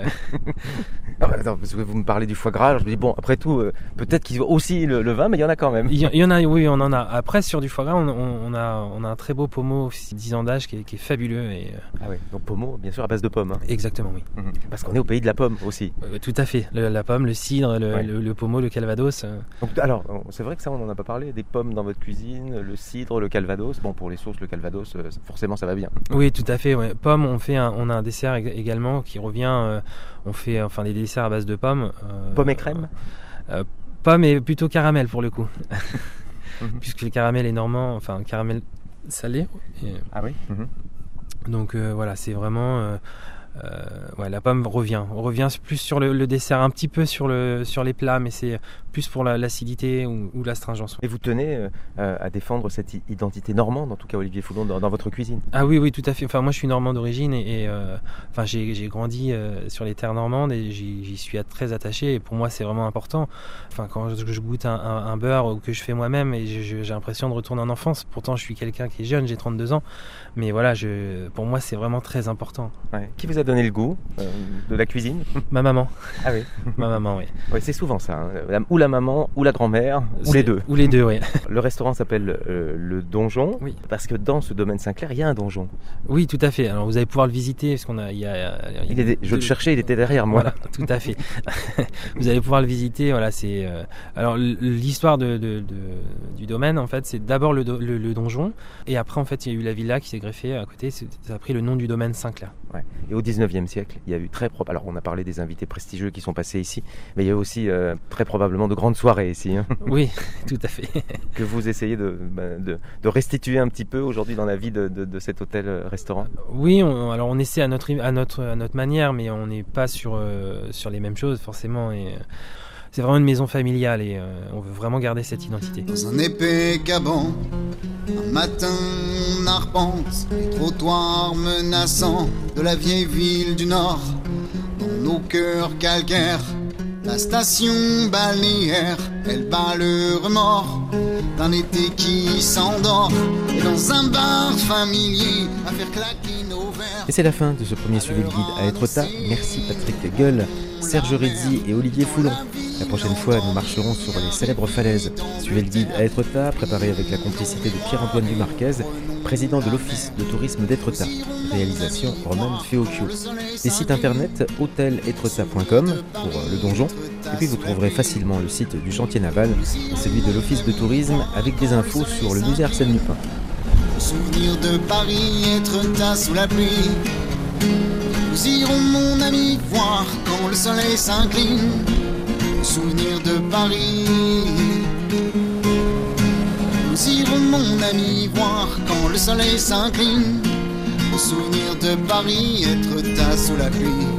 non, attends, parce que vous me parlez du foie gras, alors je me dis bon, après tout, euh, peut-être qu'il y a aussi le, le vin, mais il y en a quand même. Il y, il y en a, oui, on en a. Après, sur du foie gras, on, on, on a, on a un très beau pommeau, dix ans d'âge, qui est, qui est fabuleux. Et, euh... Ah oui, donc pommeau, bien sûr, à base de pommes. Hein. Exactement, oui. Mmh. Parce qu'on est au pays de la pomme aussi. Euh, tout à fait, le, la pomme, le cidre, le, ouais. le, le pommeau, le calvados. Euh... Donc, alors, c'est vrai que ça, on n'en a pas parlé, des pommes dans votre cuisine, le cidre, le calvados. Bon, pour les sauces, le calvados, euh, forcément, ça va bien. Oui, tout à fait. Ouais. Pommes, on fait, un, on a un dessert également qui revient. Euh, on fait, enfin, des desserts à base de pommes. Euh, pommes et crème. Euh, pommes et plutôt caramel pour le coup, mm-hmm. puisque le caramel est normand, enfin, caramel salé. Et, ah oui. Mm-hmm. Donc euh, voilà, c'est vraiment. Euh, Euh, ouais, la pomme revient. On revient plus sur le, le dessert, un petit peu sur, le, sur les plats, mais c'est plus pour la, l'acidité ou, ou l'astringence. Et vous tenez euh, à défendre cette identité normande, en tout cas Olivier Foulon, dans, dans votre cuisine? Ah oui, oui, tout à fait. Enfin, moi, je suis normand d'origine et, et euh, enfin, j'ai, j'ai grandi euh, sur les terres normandes et j'y, j'y suis très attaché. Et pour moi, c'est vraiment important. Enfin, quand je, je goûte un, un, un beurre que je fais moi-même, et je, je, j'ai l'impression de retourner en enfance. Pourtant, je suis quelqu'un qui est jeune, j'ai trente-deux ans, mais voilà, je, pour moi, c'est vraiment très important. Ouais. Qui vous a donné le goût euh, de la cuisine? Ma maman. Ah oui. Ma maman, oui. Ouais, c'est souvent ça, hein. La- ou la maman, ou la grand-mère, ou les deux. Ou les deux, oui. Le restaurant s'appelle euh, le Donjon, oui. Parce que dans ce domaine Saint-Clair, il y a un donjon. Oui, tout à fait. Alors vous allez pouvoir le visiter, parce qu'on a, il y a, il est, je le cherchais, il était derrière moi. Voilà, tout à fait. Vous allez pouvoir le visiter. Voilà, c'est. Euh, alors l'histoire de, de, de, du domaine, en fait, c'est d'abord le, do, le, le donjon, et après, en fait, il y a eu la villa qui s'est greffée à côté. Ça a pris le nom du domaine Saint-Clair. Ouais. Et au dix-neuvième siècle, il y a eu très propre. Alors, on a parlé des invités prestigieux qui sont passés ici, mais il y a aussi euh, très probablement de grandes soirées ici. Hein. Oui, tout à fait. Que vous essayez de, de, de restituer un petit peu aujourd'hui dans la vie de, de, de cet hôtel-restaurant. Oui, on, alors on essaie à notre, à notre, à notre manière, mais on n'est pas sur, euh, sur les mêmes choses forcément. Et, euh, c'est vraiment une maison familiale et euh, on veut vraiment garder cette identité. Dans un épais caban, un matin on arpente les trottoirs menaçants de la vieille ville du Nord. Dans nos cœurs calcaires, la station balnéaire, elle bat le remords d'un été qui s'endort. Et dans un bar familier, à faire claquer nos verres. Et c'est la fin de ce premier Suivez le guide à Étretat. Merci Patrick Gueule, Serge Rizzi et Olivier Foulon. La prochaine fois, nous marcherons sur les célèbres falaises. Suivez le guide à Étretat, préparé avec la complicité de Pierre-Antoine Dumarquez, président de l'Office de tourisme d'Étretat. Réalisation Roman Feocchio. Des sites internet hôtel étretat point com pour le donjon. Et puis vous trouverez facilement le site du chantier naval et celui de l'Office de tourisme avec des infos sur le musée Arsène Lupin. Souvenir de Paris, Étretat sous la pluie. Nous irons, mon ami, voir quand le soleil s'incline. Souvenir de Paris. Nous irons, mon ami, voir quand le soleil s'incline. Souvenir de Paris, Étretat sous la pluie.